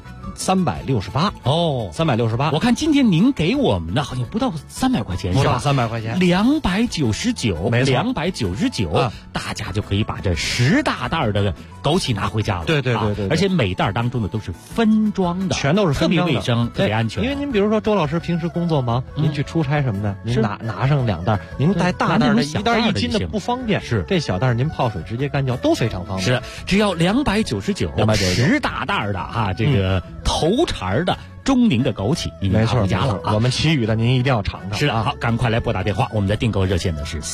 368。368。 我看今天您给我们的好像不到300块钱， 不到300块钱 ，299， 没错 ，299，大家就可以把这10大袋的枸杞拿回家了。 对， 而且每袋当中的都是分装的， 全都是分装的， 特别卫生，特别安全。 因为您比如说周老师平时工作忙，您去出差什么的，您拿上2袋，您带大袋的1袋1斤的不方便， 是这小袋您泡水直接干掉都非常方便。 是，只要299，10大袋的这个头茬的中宁的枸杞已经拿回家了啊。 我们其余的您一定要尝尝。 是的，好，赶快来拨打电话，我们的订购热线呢是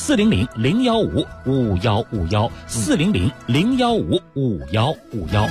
400-015-5151，400-015-5151。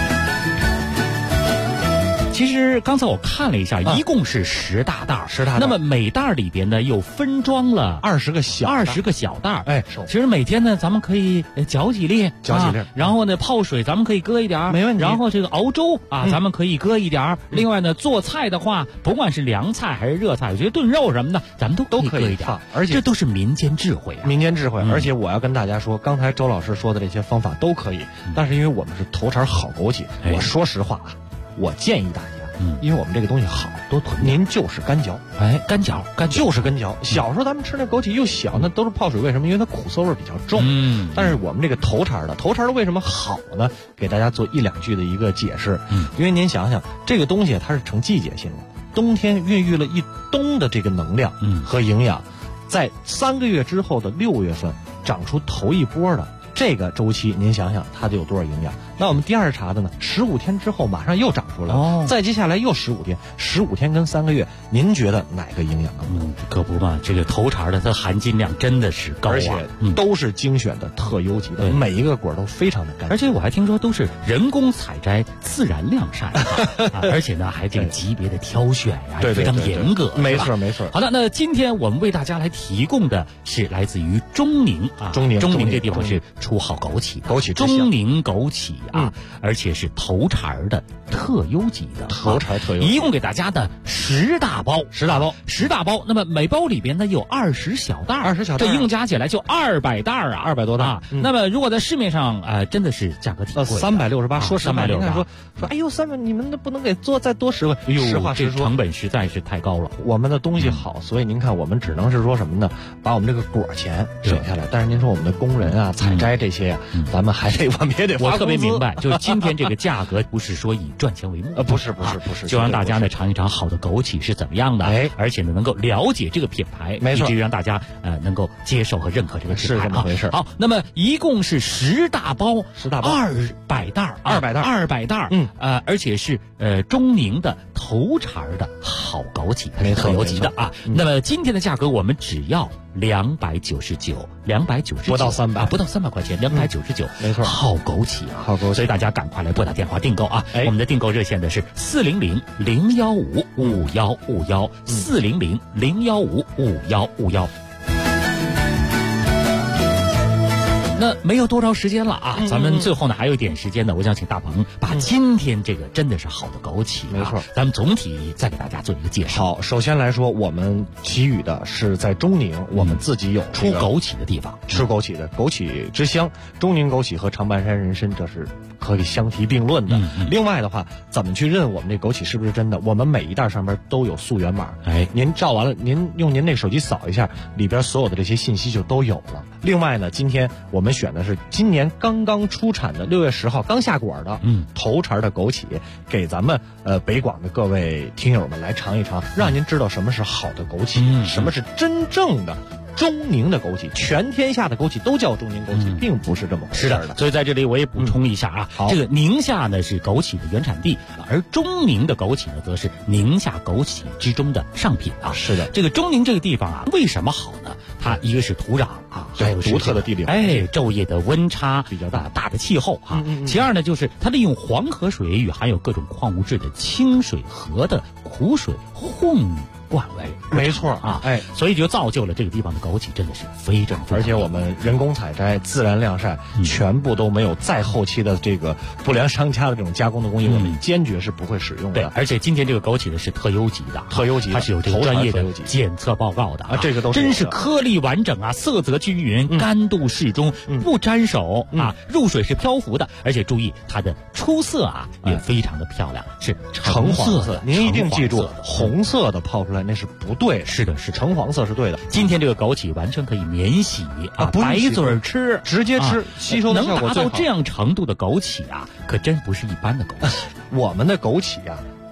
其实刚才我看了一下，一共是10大袋，10大袋。那么每袋里边呢又分装了 20个小袋。 哎， 其实每天呢咱们可以搅几粒，然后呢泡水咱们可以搁一点， 没问题。 然后这个熬粥啊，咱们可以搁一点。另外呢做菜的话，不管是凉菜还是热菜，我觉得炖肉什么的，咱们都可以搁一点。 而且这都是民间智慧啊， 而且我要跟大家说，刚才周老师说的这些方法都可以，但是因为我们是头茬好枸杞，我说实话啊，我建议大家。因为我们这个东西好，多囤。您就是干嚼， 干嚼就是干嚼。小时候咱们吃那枸杞又小，那都是泡水，为什么？因为它苦涩味比较重。但是我们这个头茬的为什么好呢？给大家做1-2句的一个解释。因为您想想，这个东西它是成季节性的，冬天孕育了一冬的这个能量和营养，在3个月之后的6月份长出头一波的。这个周期，您想想它得有多少营养？那我们第二茬的呢？15天之后马上又长出来了，再接下来又15天，15天跟3个月，您觉得哪个营养更多？ 可不嘛，这个头茬的它含金量真的是高啊， 而且都是精选的特优级的，每一个果都非常的干净。 而且我还听说都是人工采摘、自然晾晒，而且呢还这个级别的挑选呀，非常严格。 没错。 好的，那今天我们为大家来提供的是来自于中宁啊，中宁这地方是出好枸杞，中宁枸杞啊，而且是头茬的特优级的，一共给大家的10大包，那么每包里边呢有20小袋，这一共加起来就200袋啊 ，200多袋。 那么如果在市面上真的是价格挺贵 ，368，说实话， 368， 说哎呦300，你们不能给再多10块，实话实说， 成本实在是太高了。 我们的东西好，所以您看我们只能是说什么呢？把我们这个果钱省下来，但是您说我们的工人啊、采摘这些。咱们我们也得发工资。 我特别明白，就是今天这个价格不是说以赚钱为目的， 不是， 就让大家呢尝一尝好的枸杞是怎么样的，而且呢能够了解这个品牌， 没错， 以至于让大家能够接受和认可这个品牌， 是这么回事。 好，那么一共是10大包，200袋，200袋，而且是中宁的头茬的好枸杞，它是特优级的啊。那么今天的价格我们只要299， 不到300 块钱，299， 没错， 好枸杞啊，所以大家赶快来拨打电话订购啊！我们的订购热线的是400-015-5151，400-015-5151。那没有多长时间了啊，咱们最后呢还有一点时间呢，我想请大鹏把今天这个真的是好的枸杞， 没错， 咱们总体再给大家做一个介绍。 好，首先来说，我们给予的是在中宁，我们自己有出枸杞的地方， 吃枸杞的枸杞之乡，中宁枸杞和长白山人参这是可以相提并论的。另外的话，怎么去认我们这枸杞是不是真的？我们每一袋上面都有溯源码，您照完了，您用您那手机扫一下，里边所有的这些信息就都有了。另外呢，今天我们选的是今年刚刚出产的6月10号刚下果的头茬的枸杞，给咱们北广的各位听友们来尝一尝，让您知道什么是好的枸杞，什么是真正的中宁的枸杞。全天下的枸杞都叫中宁枸杞，并不是这么回事的。 所以在这里我也补充一下啊，这个宁夏呢是枸杞的原产地，而中宁的枸杞呢则是宁夏枸杞之中的上品啊。 是的， 这个中宁这个地方啊，为什么好呢？它一个是土壤啊，还有独特的地理环境， 昼夜的温差比较大的气候啊。其二呢，就是它利用黄河水与含有各种矿物质的清水河的苦水混灌为， 没错啊，所以就造就了这个地方的枸杞真的是非常， 而且我们人工采摘、自然晾晒，全部都没有再后期的这个不良商家的这种加工的工艺，我们坚决是不会使用的。 对，而且今天这个枸杞呢是特优级的，它是有这个专业的检测报告的啊， 这个都是真是颗粒完整啊，色泽均匀，干度适中，不沾手啊，入水是漂浮的，而且注意它的出色啊也非常的漂亮，是橙黄色。 您一定记住，红色的泡出来那是不对的， 是的， 橙黄色是对的。 今天这个枸杞完全可以免洗啊，白嘴吃， 直接吃，吸收的效果最好。 能达到这样程度的枸杞啊，可真不是一般的枸杞。 我们的枸杞啊，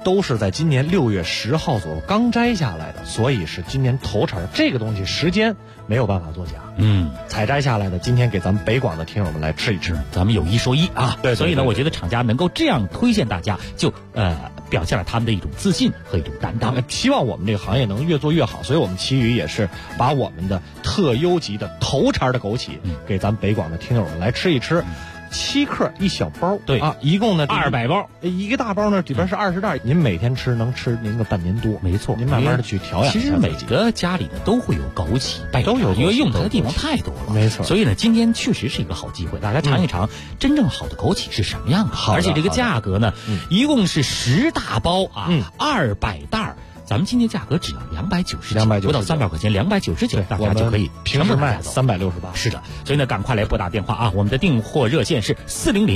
都是在今年6月10号左右刚摘下来的，所以是今年头茬。这个东西时间没有办法作假。采摘下来的，今天给咱们北广的听友们来吃一吃。 咱们有一说一啊， 对， 所以呢，我觉得厂家能够这样推荐大家，就表现了他们的一种自信和一种担当。 希望我们这个行业能越做越好，所以我们奇宇也是把我们的特优级的头茬的枸杞给咱们北广的听友们来吃一吃。7克一小包， 对啊，一共呢 200包， 一个大包呢里边是20袋，您每天吃能吃您个半年多， 没错。 您慢慢的去调养。 其实每个家里呢都会有枸杞， 都有， 因为用它的地方太多了， 没错。 所以呢，今天确实是一个好机会，大家尝一尝真正好的枸杞是什么样的。而且这个价格呢，一共是10大包啊，200袋。咱们今天价格只要299，不到300块钱，299，大家就可以平时卖368。 是的，所以呢，赶快来拨打电话啊！我们的订货热线是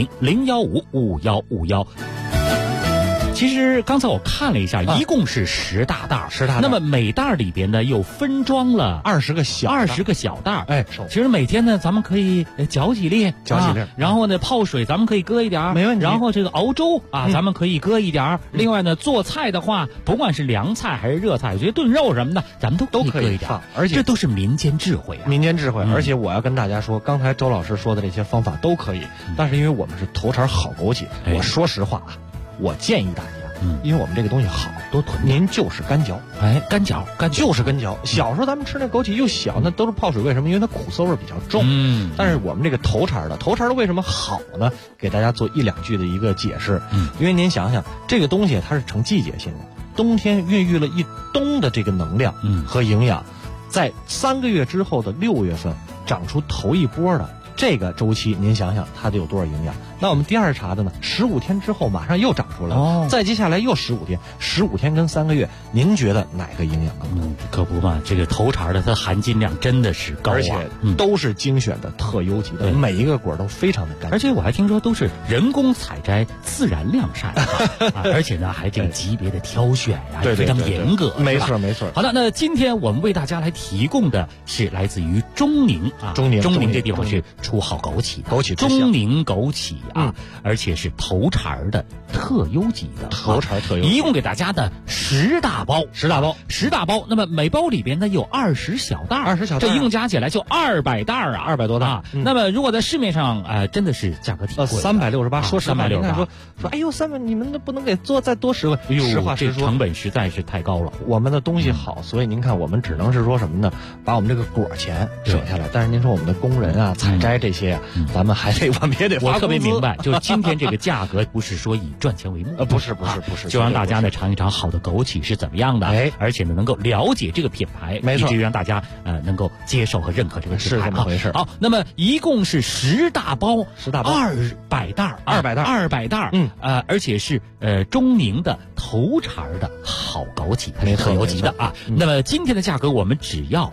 400-015-5151。其实刚才我看了一下，一共是10大袋，10大袋。那么每袋里边呢，又分装了 20个小袋。 哎， 其实每天呢，咱们可以搅几粒，然后呢，泡水咱们可以搁一点， 没问题。 然后这个熬粥啊，咱们可以搁一点。另外呢，做菜的话，不管是凉菜还是热菜，我觉得炖肉什么的，咱们都可以搁一点。 而且这都是民间智慧啊， 民间智慧。而且我要跟大家说，刚才周老师说的这些方法都可以，但是因为我们是头茬好枸杞，我说实话啊，我建议大家。因为我们这个东西好， 多囤。 您就是干嚼， 干嚼就是干嚼。小时候咱们吃那枸杞又小，那都是泡水，为什么？因为它苦涩味比较重。但是我们这个头茬的为什么好呢？给大家做1-2句的一个解释。因为您想想，这个东西它是成季节性的，冬天孕育了一冬的这个能量和营养，在3个月之后的6月份长出头一波的。这个周期，您想想它得有多少营养？那我们第二茬的呢？15天之后马上又长出来了，再接下来又15天，15天跟3个月，您觉得哪个营养更多？ 可不嘛，这个头茬的它含金量真的是高啊， 而且都是精选的特优级的，每一个果都非常的干净。 而且我还听说都是人工采摘、自然晾晒，而且呢还这个级别的挑选呀，非常严格。 没错没错。 好的，那今天我们为大家来提供的是来自于中宁啊，中宁这地方是出好枸杞的，中宁枸杞啊，而且是头茬的特优级的， 头茬特优， 一共给大家的10大包。那么每包里边呢有20小袋，这一共加起来就200袋啊 ，200多袋。 那么如果在市面上真的是价格挺贵 ，368。说实话， 368。 说哎呦，300，你们不能给再多10块？实话实说， 成本实在是太高了。 我们的东西好，所以您看，我们只能是说什么呢？把我们这个果钱省下来。但是您说我们的工人啊、采摘这些，咱们还得我们也得发工资。 我特别明白，就是今天这个价格不是说以赚钱为目， 不是， 就让大家呢尝一尝好的枸杞是怎么样的，而且呢能够了解这个品牌， 没错， 以至于让大家能够接受和认可这个品牌， 是这么回事。 好，那么一共是10大包，200袋，200袋，而且是中宁的头茬的好枸杞，它是特优级的啊。那么今天的价格我们只要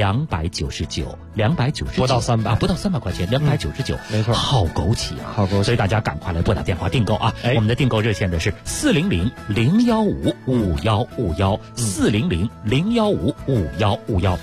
299， 不到300 块钱，299， 没错， 好枸杞啊， 好枸杞， 所以大家赶快来拨打电话订购啊！我们的订购热线的是400-015-5151，400-015-5151。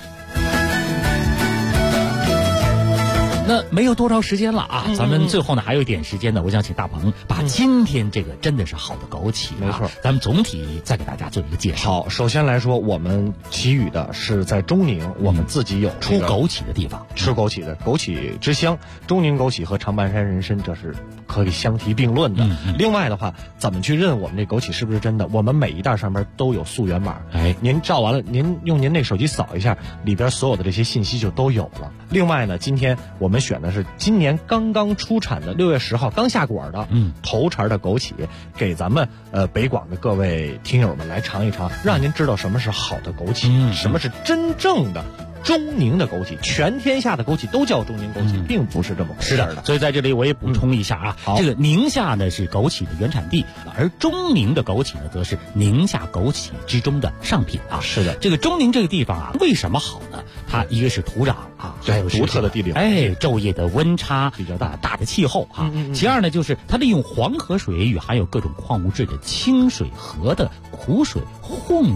那没有多长时间了啊，咱们最后呢还有一点时间呢，我想请大鹏把今天这个真的是好的枸杞， 没错， 咱们总体再给大家做一个介绍。 好，首先来说，我们奇宇的是在中宁，我们自己有出枸杞的地方， 吃枸杞的枸杞之乡，中宁枸杞和长白山人参这是可以相提并论的。另外的话，怎么去认我们这枸杞是不是真的？我们每一袋上面都有溯源码，您照完了，您用您那手机扫一下，里边所有的这些信息就都有了。另外呢，今天我们选的是今年刚刚出产的6月10号刚下果的头茬的枸杞，给咱们北广的各位听友们来尝一尝，让您知道什么是好的枸杞，什么是真正的中宁的枸杞。全天下的枸杞都叫中宁枸杞，并不是这么回事的。 所以在这里我也补充一下啊，这个宁夏呢是枸杞的原产地，而中宁的枸杞呢则是宁夏枸杞之中的上品啊。 是的， 这个中宁这个地方啊，为什么好呢？它一个是土壤啊，还有独特的地理， 昼夜的温差比较大的气候啊。其二呢，就是它利用黄河水与含有各种矿物质的清水河的苦水混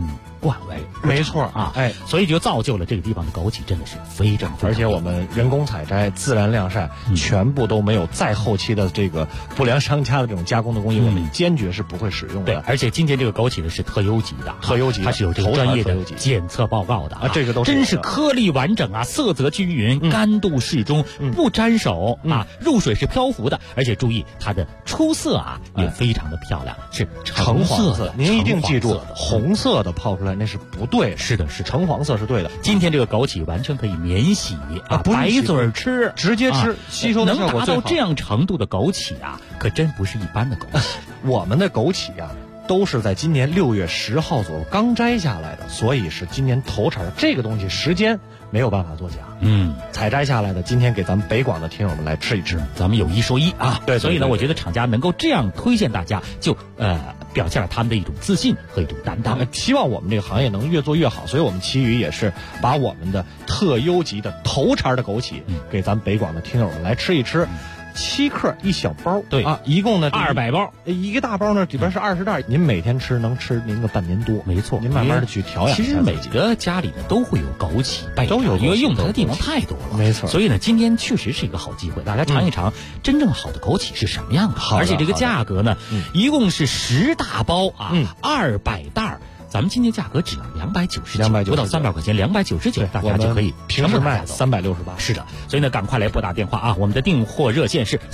惯为。 没错啊，所以就造就了这个地方的枸杞真的是非常， 而且我们人工采摘、自然晾晒，全部都没有再后期的这个不良商家的这种加工的工艺，我们坚决是不会使用的。 对，而且今天这个枸杞呢是特优级的，它是有这个专业的检测报告的啊， 这个都是真是颗粒完整啊，色泽均匀，干度适中，不沾手啊，入水是漂浮的，而且注意它的出色啊也非常的漂亮，是橙黄色。 您一定记住，红色的泡出来那是不对的。 是的，是橙黄色是对的。 今天这个枸杞完全可以免洗啊，白嘴吃， 直接吃，吸收的效果最好。 能达到这样程度的枸杞啊，可真不是一般的枸杞。 我们的枸杞啊，都是在今年6月10号左右刚摘下来的，所以是今年头茬。这个东西时间没有办法作假。采摘下来的，今天给咱们北广的听友们来吃一吃， 咱们有一说一啊。 对， 所以呢，我觉得厂家能够这样推荐大家，就表现了他们的一种自信和一种担当。 希望我们这个行业能越做越好，所以我们奇宇也是把我们的特优级的头茬的枸杞给咱们北广的听友们来吃一吃。7克一小包， 对啊，一共呢 200包， 一个大包呢里边是20袋，您每天吃能吃您个半年多， 没错， 您慢慢的去调养。 其实每个家里呢都会有枸杞， 都有， 因为用它的地方太多了， 没错。 所以呢，今天确实是一个好机会，大家尝一尝真正好的枸杞是什么样的。而且这个价格呢，一共是10大包啊，200袋。咱们今天价格只要299，不到300块钱，299，大家就可以平时卖368。 是的，所以呢，赶快来拨打电话啊！我们的订货热线是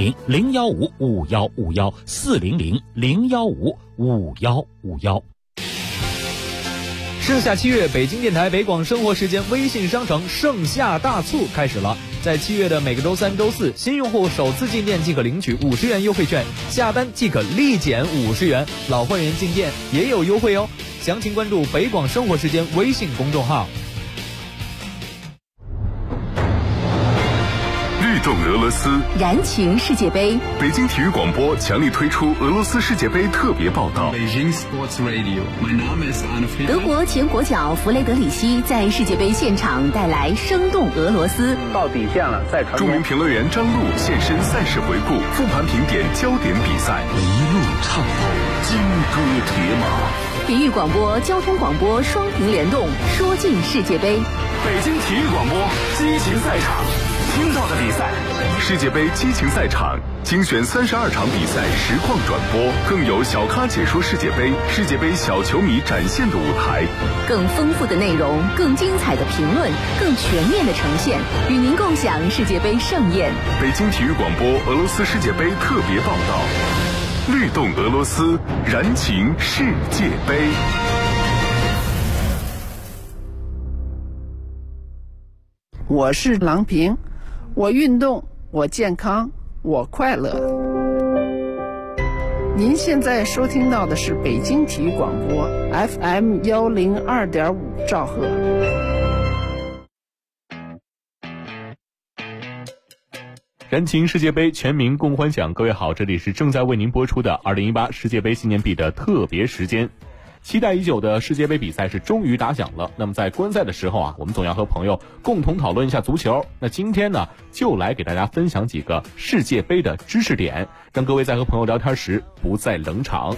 400-015-5151，400-015-5151。 盛夏7月，北京电台北广生活时间微信商城盛夏大促开始了。在7月的每个周3、周4，新用户首次进店即可领取50元优惠券，下单即可立减50元，老会员进店也有优惠哦。详情关注北广生活时间微信公众号。 律动俄罗斯， 燃情世界杯。 北京体育广播强力推出俄罗斯世界杯特别报道。 德国前国脚弗雷德里希在世界杯现场带来生动俄罗斯。 到底线了，再传。 著名评论员张璐现身赛事回顾，复盘评点焦点比赛，一路畅透金戈铁马。 体育广播、交通广播双屏联动，说尽世界杯。 北京体育广播激情赛场，听到的比赛，世界杯激情赛场精选32场比赛实况转播，更有小咖解说世界杯，世界杯小球迷展现的舞台， 更丰富的内容，更精彩的评论，更全面的呈现，与您共享世界杯盛宴。 北京体育广播俄罗斯世界杯特别报道，律动俄罗斯，燃情世界杯。 我是郎平，我运动，我健康，我快乐。您现在收听到的是北京体育广播 FM 102.5兆赫。 燃情世界杯，全民共欢享。各位好，这里是正在为您播出的2018世界杯纪念币的特别时间。期待已久的世界杯比赛是终于打响了。那么在观赛的时候啊，我们总要和朋友共同讨论一下足球。那今天呢，就来给大家分享几个世界杯的知识点，让各位在和朋友聊天时不再冷场。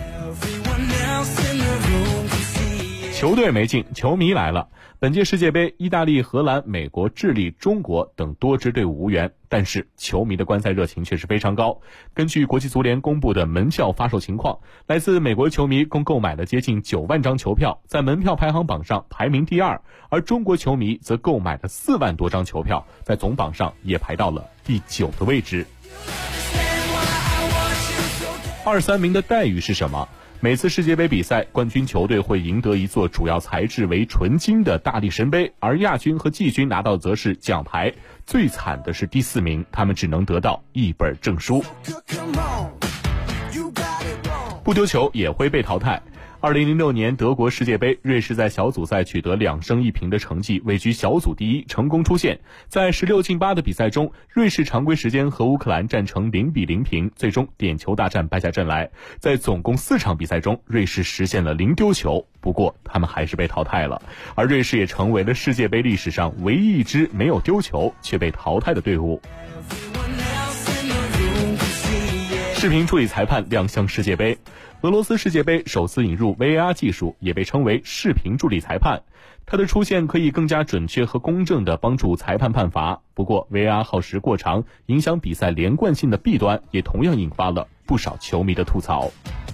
球队没进，球迷来了。本届世界杯，意大利、荷兰、美国、智利、中国等多支队伍无缘，但是球迷的观赛热情却是非常高。根据国际足联公布的门票发售情况，来自美国球迷共购买了接近9万张球票，在门票排行榜上排名第2，而中国球迷则购买了4万多张球票，在总榜上也排到了第9的位置。23名的待遇是什么？每次世界杯比赛，冠军球队会赢得一座主要材质为纯金的大力神杯，而亚军和季军拿到则是奖牌。最惨的是第4名，他们只能得到一本证书。不丢球也会被淘汰。2006年德国世界杯，瑞士在小组赛取得2胜1平的成绩，位居小组第1，成功出线。在16进8的比赛中，瑞士常规时间和乌克兰战成0-0平，最终点球大战败下阵来。在总共4场比赛中，瑞士实现了0丢球，不过他们还是被淘汰了。而瑞士也成为了世界杯历史上唯一一支没有丢球却被淘汰的队伍。 视频助理裁判亮相世界杯，俄罗斯世界杯首次引入 VAR 技术，也被称为视频助理裁判。它的出现可以更加准确和公正地帮助裁判判罚。不过 VAR 耗时过长，影响比赛连贯性的弊端，也同样引发了不少球迷的吐槽。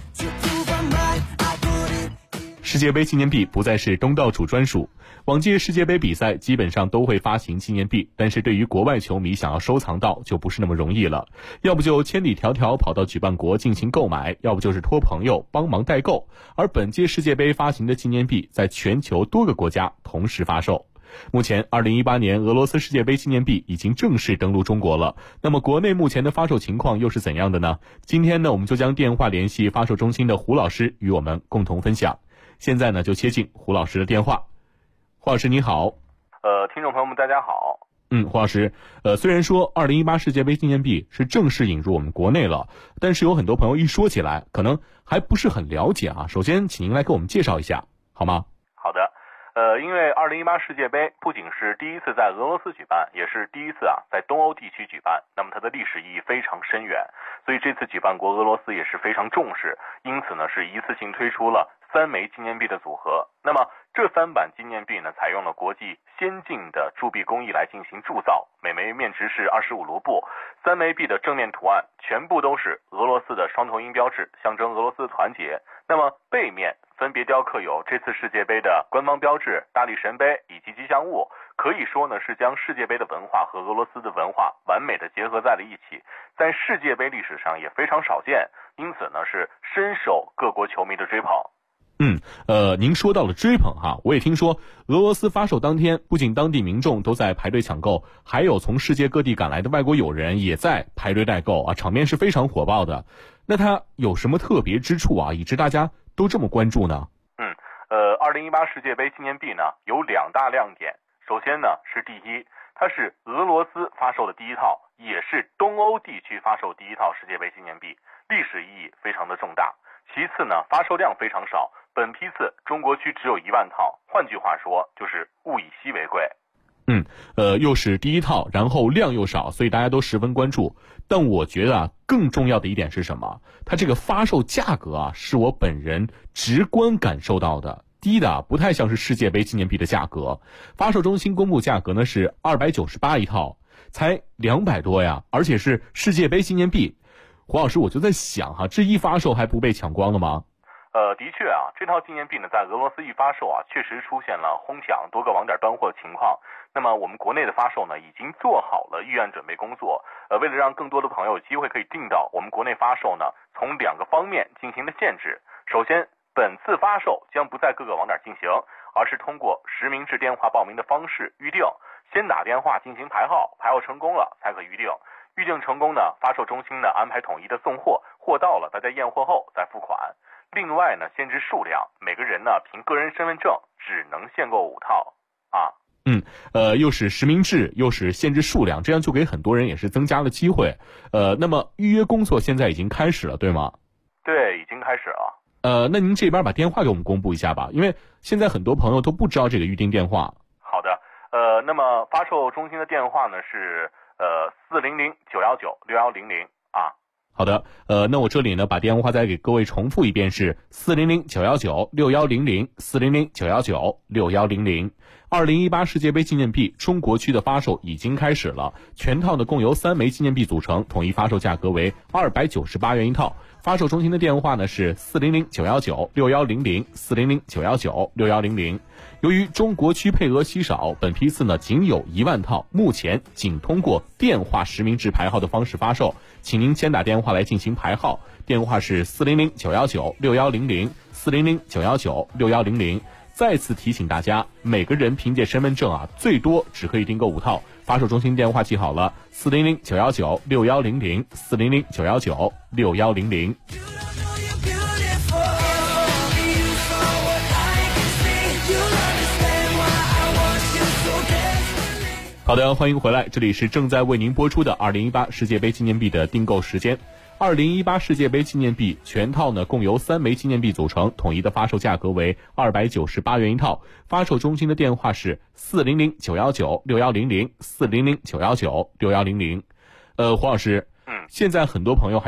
世界杯纪念币不再是东道主专属，往届世界杯比赛基本上都会发行纪念币，但是对于国外球迷想要收藏到就不是那么容易了，要不就千里迢迢跑到举办国进行购买，要不就是托朋友帮忙代购。而本届世界杯发行的纪念币在全球多个国家同时发售。目前2018年俄罗斯世界杯纪念币已经正式登陆中国了，那么国内目前的发售情况又是怎样的呢？今天呢，我们就将电话联系发售中心的胡老师与我们共同分享。现在呢，就接进胡老师的电话。胡老师你好。 听众朋友们大家好。 胡老师，虽然说2018世界杯纪念币是正式引入我们国内了，但是有很多朋友一说起来可能还不是很了解啊。首先请您来给我们介绍一下好吗？ 好的。因为2018世界杯不仅是第一次在俄罗斯举办，也是第一次在东欧地区举办，那么它的历史意义非常深远，所以这次举办国俄罗斯也是非常重视，因此呢是一次性推出了3枚纪念币的组合。那么这3版纪念币呢，采用了国际先进的铸币工艺来进行铸造，每枚面值是25卢布，3枚币的正面图案全部都是俄罗斯的双头鹰标志，象征俄罗斯的团结。那么背面分别雕刻有这次世界杯的官方标志、大力神杯以及吉祥物，可以说呢是将世界杯的文化和俄罗斯的文化完美的结合在了一起，在世界杯历史上也非常少见，因此呢是深受各国球迷的追捧。 您说到了追捧哈，我也听说俄罗斯发售当天，不仅当地民众都在排队抢购，还有从世界各地赶来的外国友人也在排队代购啊，场面是非常火爆的。那它有什么特别之处啊，以致大家都这么关注呢 ？2018世界杯纪念币呢有2大亮点。首先呢是第一，它是俄罗斯发售的第一套，也是东欧地区发售第一套世界杯纪念币，历史意义非常的重大。其次呢，发售量非常少，本批次中国区只有1万套，换句话说就是物以稀为贵。 又是第一套，然后量又少，所以大家都十分关注。但我觉得更重要的一点是什么？它这个发售价格是我本人直观感受到的，低的不太像是世界杯纪念币的价格。发售中心公布价格呢是298一套，才200多呀，而且是世界杯纪念币。胡老师，我就在想这一发售还不被抢光了吗？ 的确这套纪念币呢，在俄罗斯一发售确实出现了哄抢、多个网点端货的情况。那么我们国内的发售呢，已经做好了预案准备工作。为了让更多的朋友有机会可以订到，我们国内发售呢，从2个方面进行了限制。首先，本次发售将不在各个网点进行，而是通过实名制电话报名的方式预定，先打电话进行排号，排号成功了才可预定。预定成功呢，发售中心呢安排统一的送货，货到了大家验货后再付款。另外呢，限制数量，每个人呢凭个人身份证只能限购5套又是实名制，又是限制数量，这样就给很多人也是增加了机会。那么预约工作现在已经开始了，对吗？ 对，已经开始了。 那您这边把电话给我们公布一下吧，因为现在很多朋友都不知道这个预订电话。 好的，那么发售中心的电话呢是400-919-6100 好的，那我这里呢把电话再给各位重复一遍，是400-919-6100 400-919-6100。2018世界杯纪念币中国区的发售已经开始了，全套呢共由3枚纪念币组成，统一发售价格为298元一套。发售中心的电话呢是400-919-6100 400-919-6100。由于中国区配额稀少，本批次呢仅有1万套，目前仅通过电话实名制排号的方式发售，请您先打电话来进行排号，电话是400-919-6100 400-919-6100。再次提醒大家，每个人凭借身份证最多只可以订购5套。发售中心电话记好了，400-919-6100 400-919-6100。好的，欢迎回来，这里是正在为您播出的2018世界杯纪念币的订购时间。2018世界杯纪念币全套呢共由3枚纪念币组成，统一的发售价格为298元一套。发售中心的电话是400-919-6100 400-919-6100。黄老师，现在很多朋友还是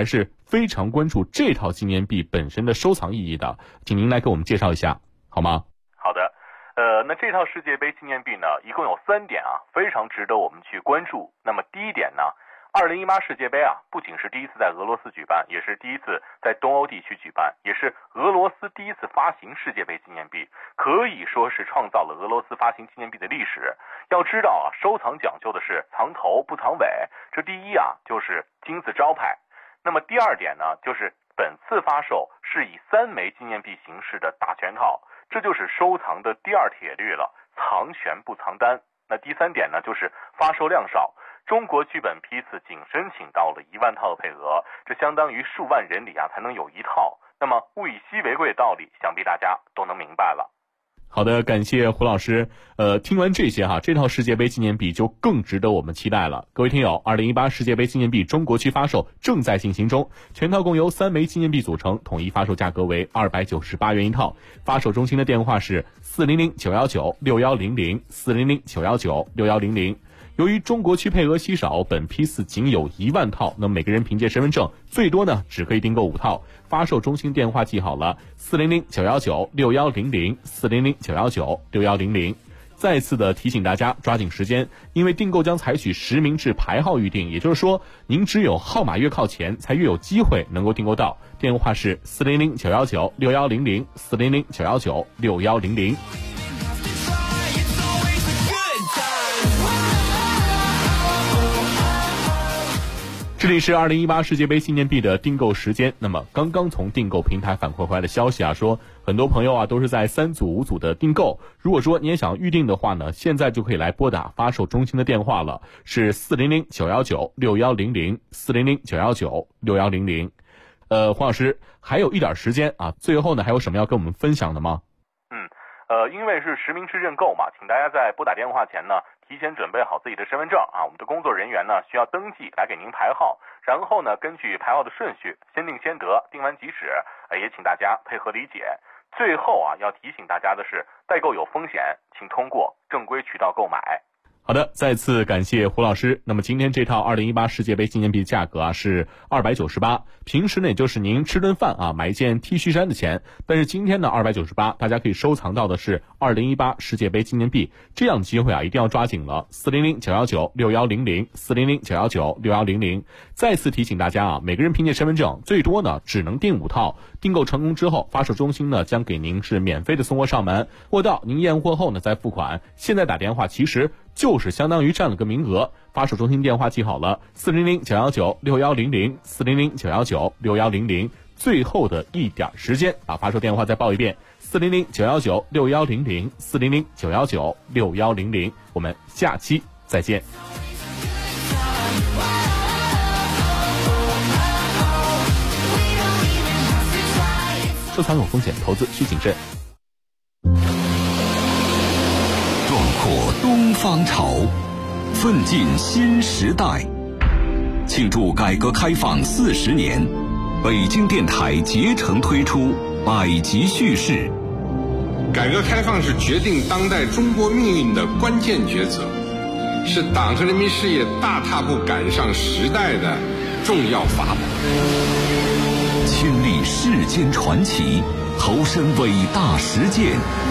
非常关注这套纪念币本身的收藏意义的，请您来给我们介绍一下好吗？ 好的，那这套世界杯纪念币呢，一共有3点啊，非常值得我们去关注。那么第一点呢，2018世界杯啊，不仅是第一次在俄罗斯举办，也是第一次在东欧地区举办，也是俄罗斯第一次发行世界杯纪念币，可以说是创造了俄罗斯发行纪念币的历史。要知道啊，收藏讲究的是藏头不藏尾，这第一啊就是金字招牌。那么第二点呢，就是本次发售是以3枚纪念币形式的大全套，这就是收藏的第2铁律了，藏全不藏单。那第3点呢，就是发售量少。中国剧本批次仅申请到了1万套的配额，这相当于数万人里啊才能有1套。那么物以稀为贵的道理，想必大家都能明白了。 好的，感谢胡老师。听完这些哈，这套世界杯纪念币就更值得我们期待了。各位听友，2018世界杯纪念币中国区发售正在进行中，全套共由3枚纪念币组成，统一发售价格为298元一套。发售中心的电话是400-919-6100 400-919-6100。由于中国区配额稀少，本批次仅有1万套，那么每个人凭借身份证最多呢只可以订购5套。发售中心电话记好了，400-919-6100 400-919-6100。再次的提醒大家抓紧时间，因为订购将采取实名制排号预订，也就是说您只有号码越靠前才越有机会能够订购到。电话是400-919-6100 400-919-6100。这里是2018世界杯纪念币的订购时间。那么刚刚从订购平台反馈回来的消息啊，说很多朋友啊都是在3组5组的订购。如果说你也想预定的话呢，现在就可以来拨打发售中心的电话了，是400-919-6100 400-919-6100。黄老师还有一点时间啊，最后呢还有什么要跟我们分享的吗？ 因为是实名制认购嘛，请大家在拨打电话前呢提前准备好自己的身份证啊，我们的工作人员呢需要登记来给您排号，然后呢根据排号的顺序先定先得，定完即止，也请大家配合理解。最后啊要提醒大家的是，代购有风险，请通过正规渠道购买。好的，再次感谢胡老师。那么今天这套2018世界杯纪念币价格啊是298，平时呢也就是您吃顿饭啊买一件 T 恤衫的钱，但是今天呢298，大家可以收藏到的是2018世界杯纪念币，这样的机会啊一定要抓紧了。400-919-6100 400-919-6100。再次提醒大家啊，每个人凭借身份证最多呢只能订5套，订购成功之后，发售中心呢将给您是免费的送货上门，货到您验货后呢再付款。现在打电话其实就是相当于占了个名额。发售中心电话记好了，400-919-6100 400-919-6100。最后的一点时间啊，发售电话再报一遍，400-919-6100 400-919-6100。我们下期再见。收藏有风险，投资需谨慎。 壮阔东方潮，奋进新时代。庆祝改革开放40年，北京电台竭诚推出百集叙事。 改革开放是决定当代中国命运的关键抉择，是党和人民事业大踏步赶上时代的重要法宝。 亲历世间传奇，投身伟大实践，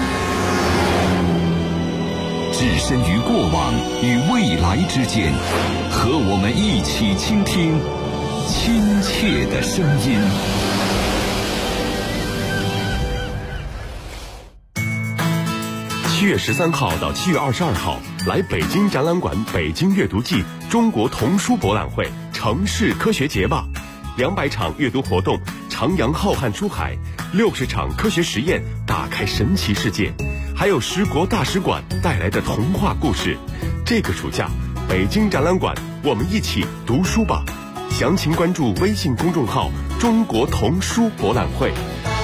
置身于过往与未来之间，和我们一起倾听亲切的声音。 7月13号到7月22号，来北京展览馆北京阅读季中国童书博览会城市科学节吧，200场阅读活动，徜徉浩瀚书海，60场科学实验，打开神奇世界，还有10国大使馆带来的童话故事。这个暑假，北京展览馆，我们一起读书吧。详情关注微信公众号“中国童书博览会”。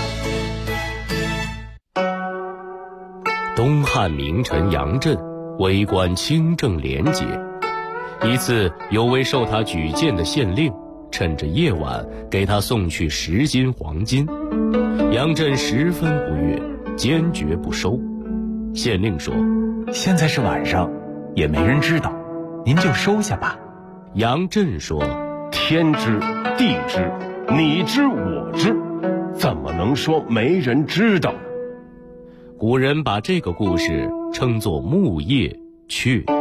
东汉名臣杨震为官清正廉洁，一次有位受他举荐的县令趁着夜晚给他送去10斤黄金，杨震十分不悦，坚决不收。县令说：“ 现在是晚上，也没人知道，您就收下吧。” 杨震说：“ 天知地知， 你知我知，怎么能说没人知道呢？ 古人把这个故事称作木叶雀。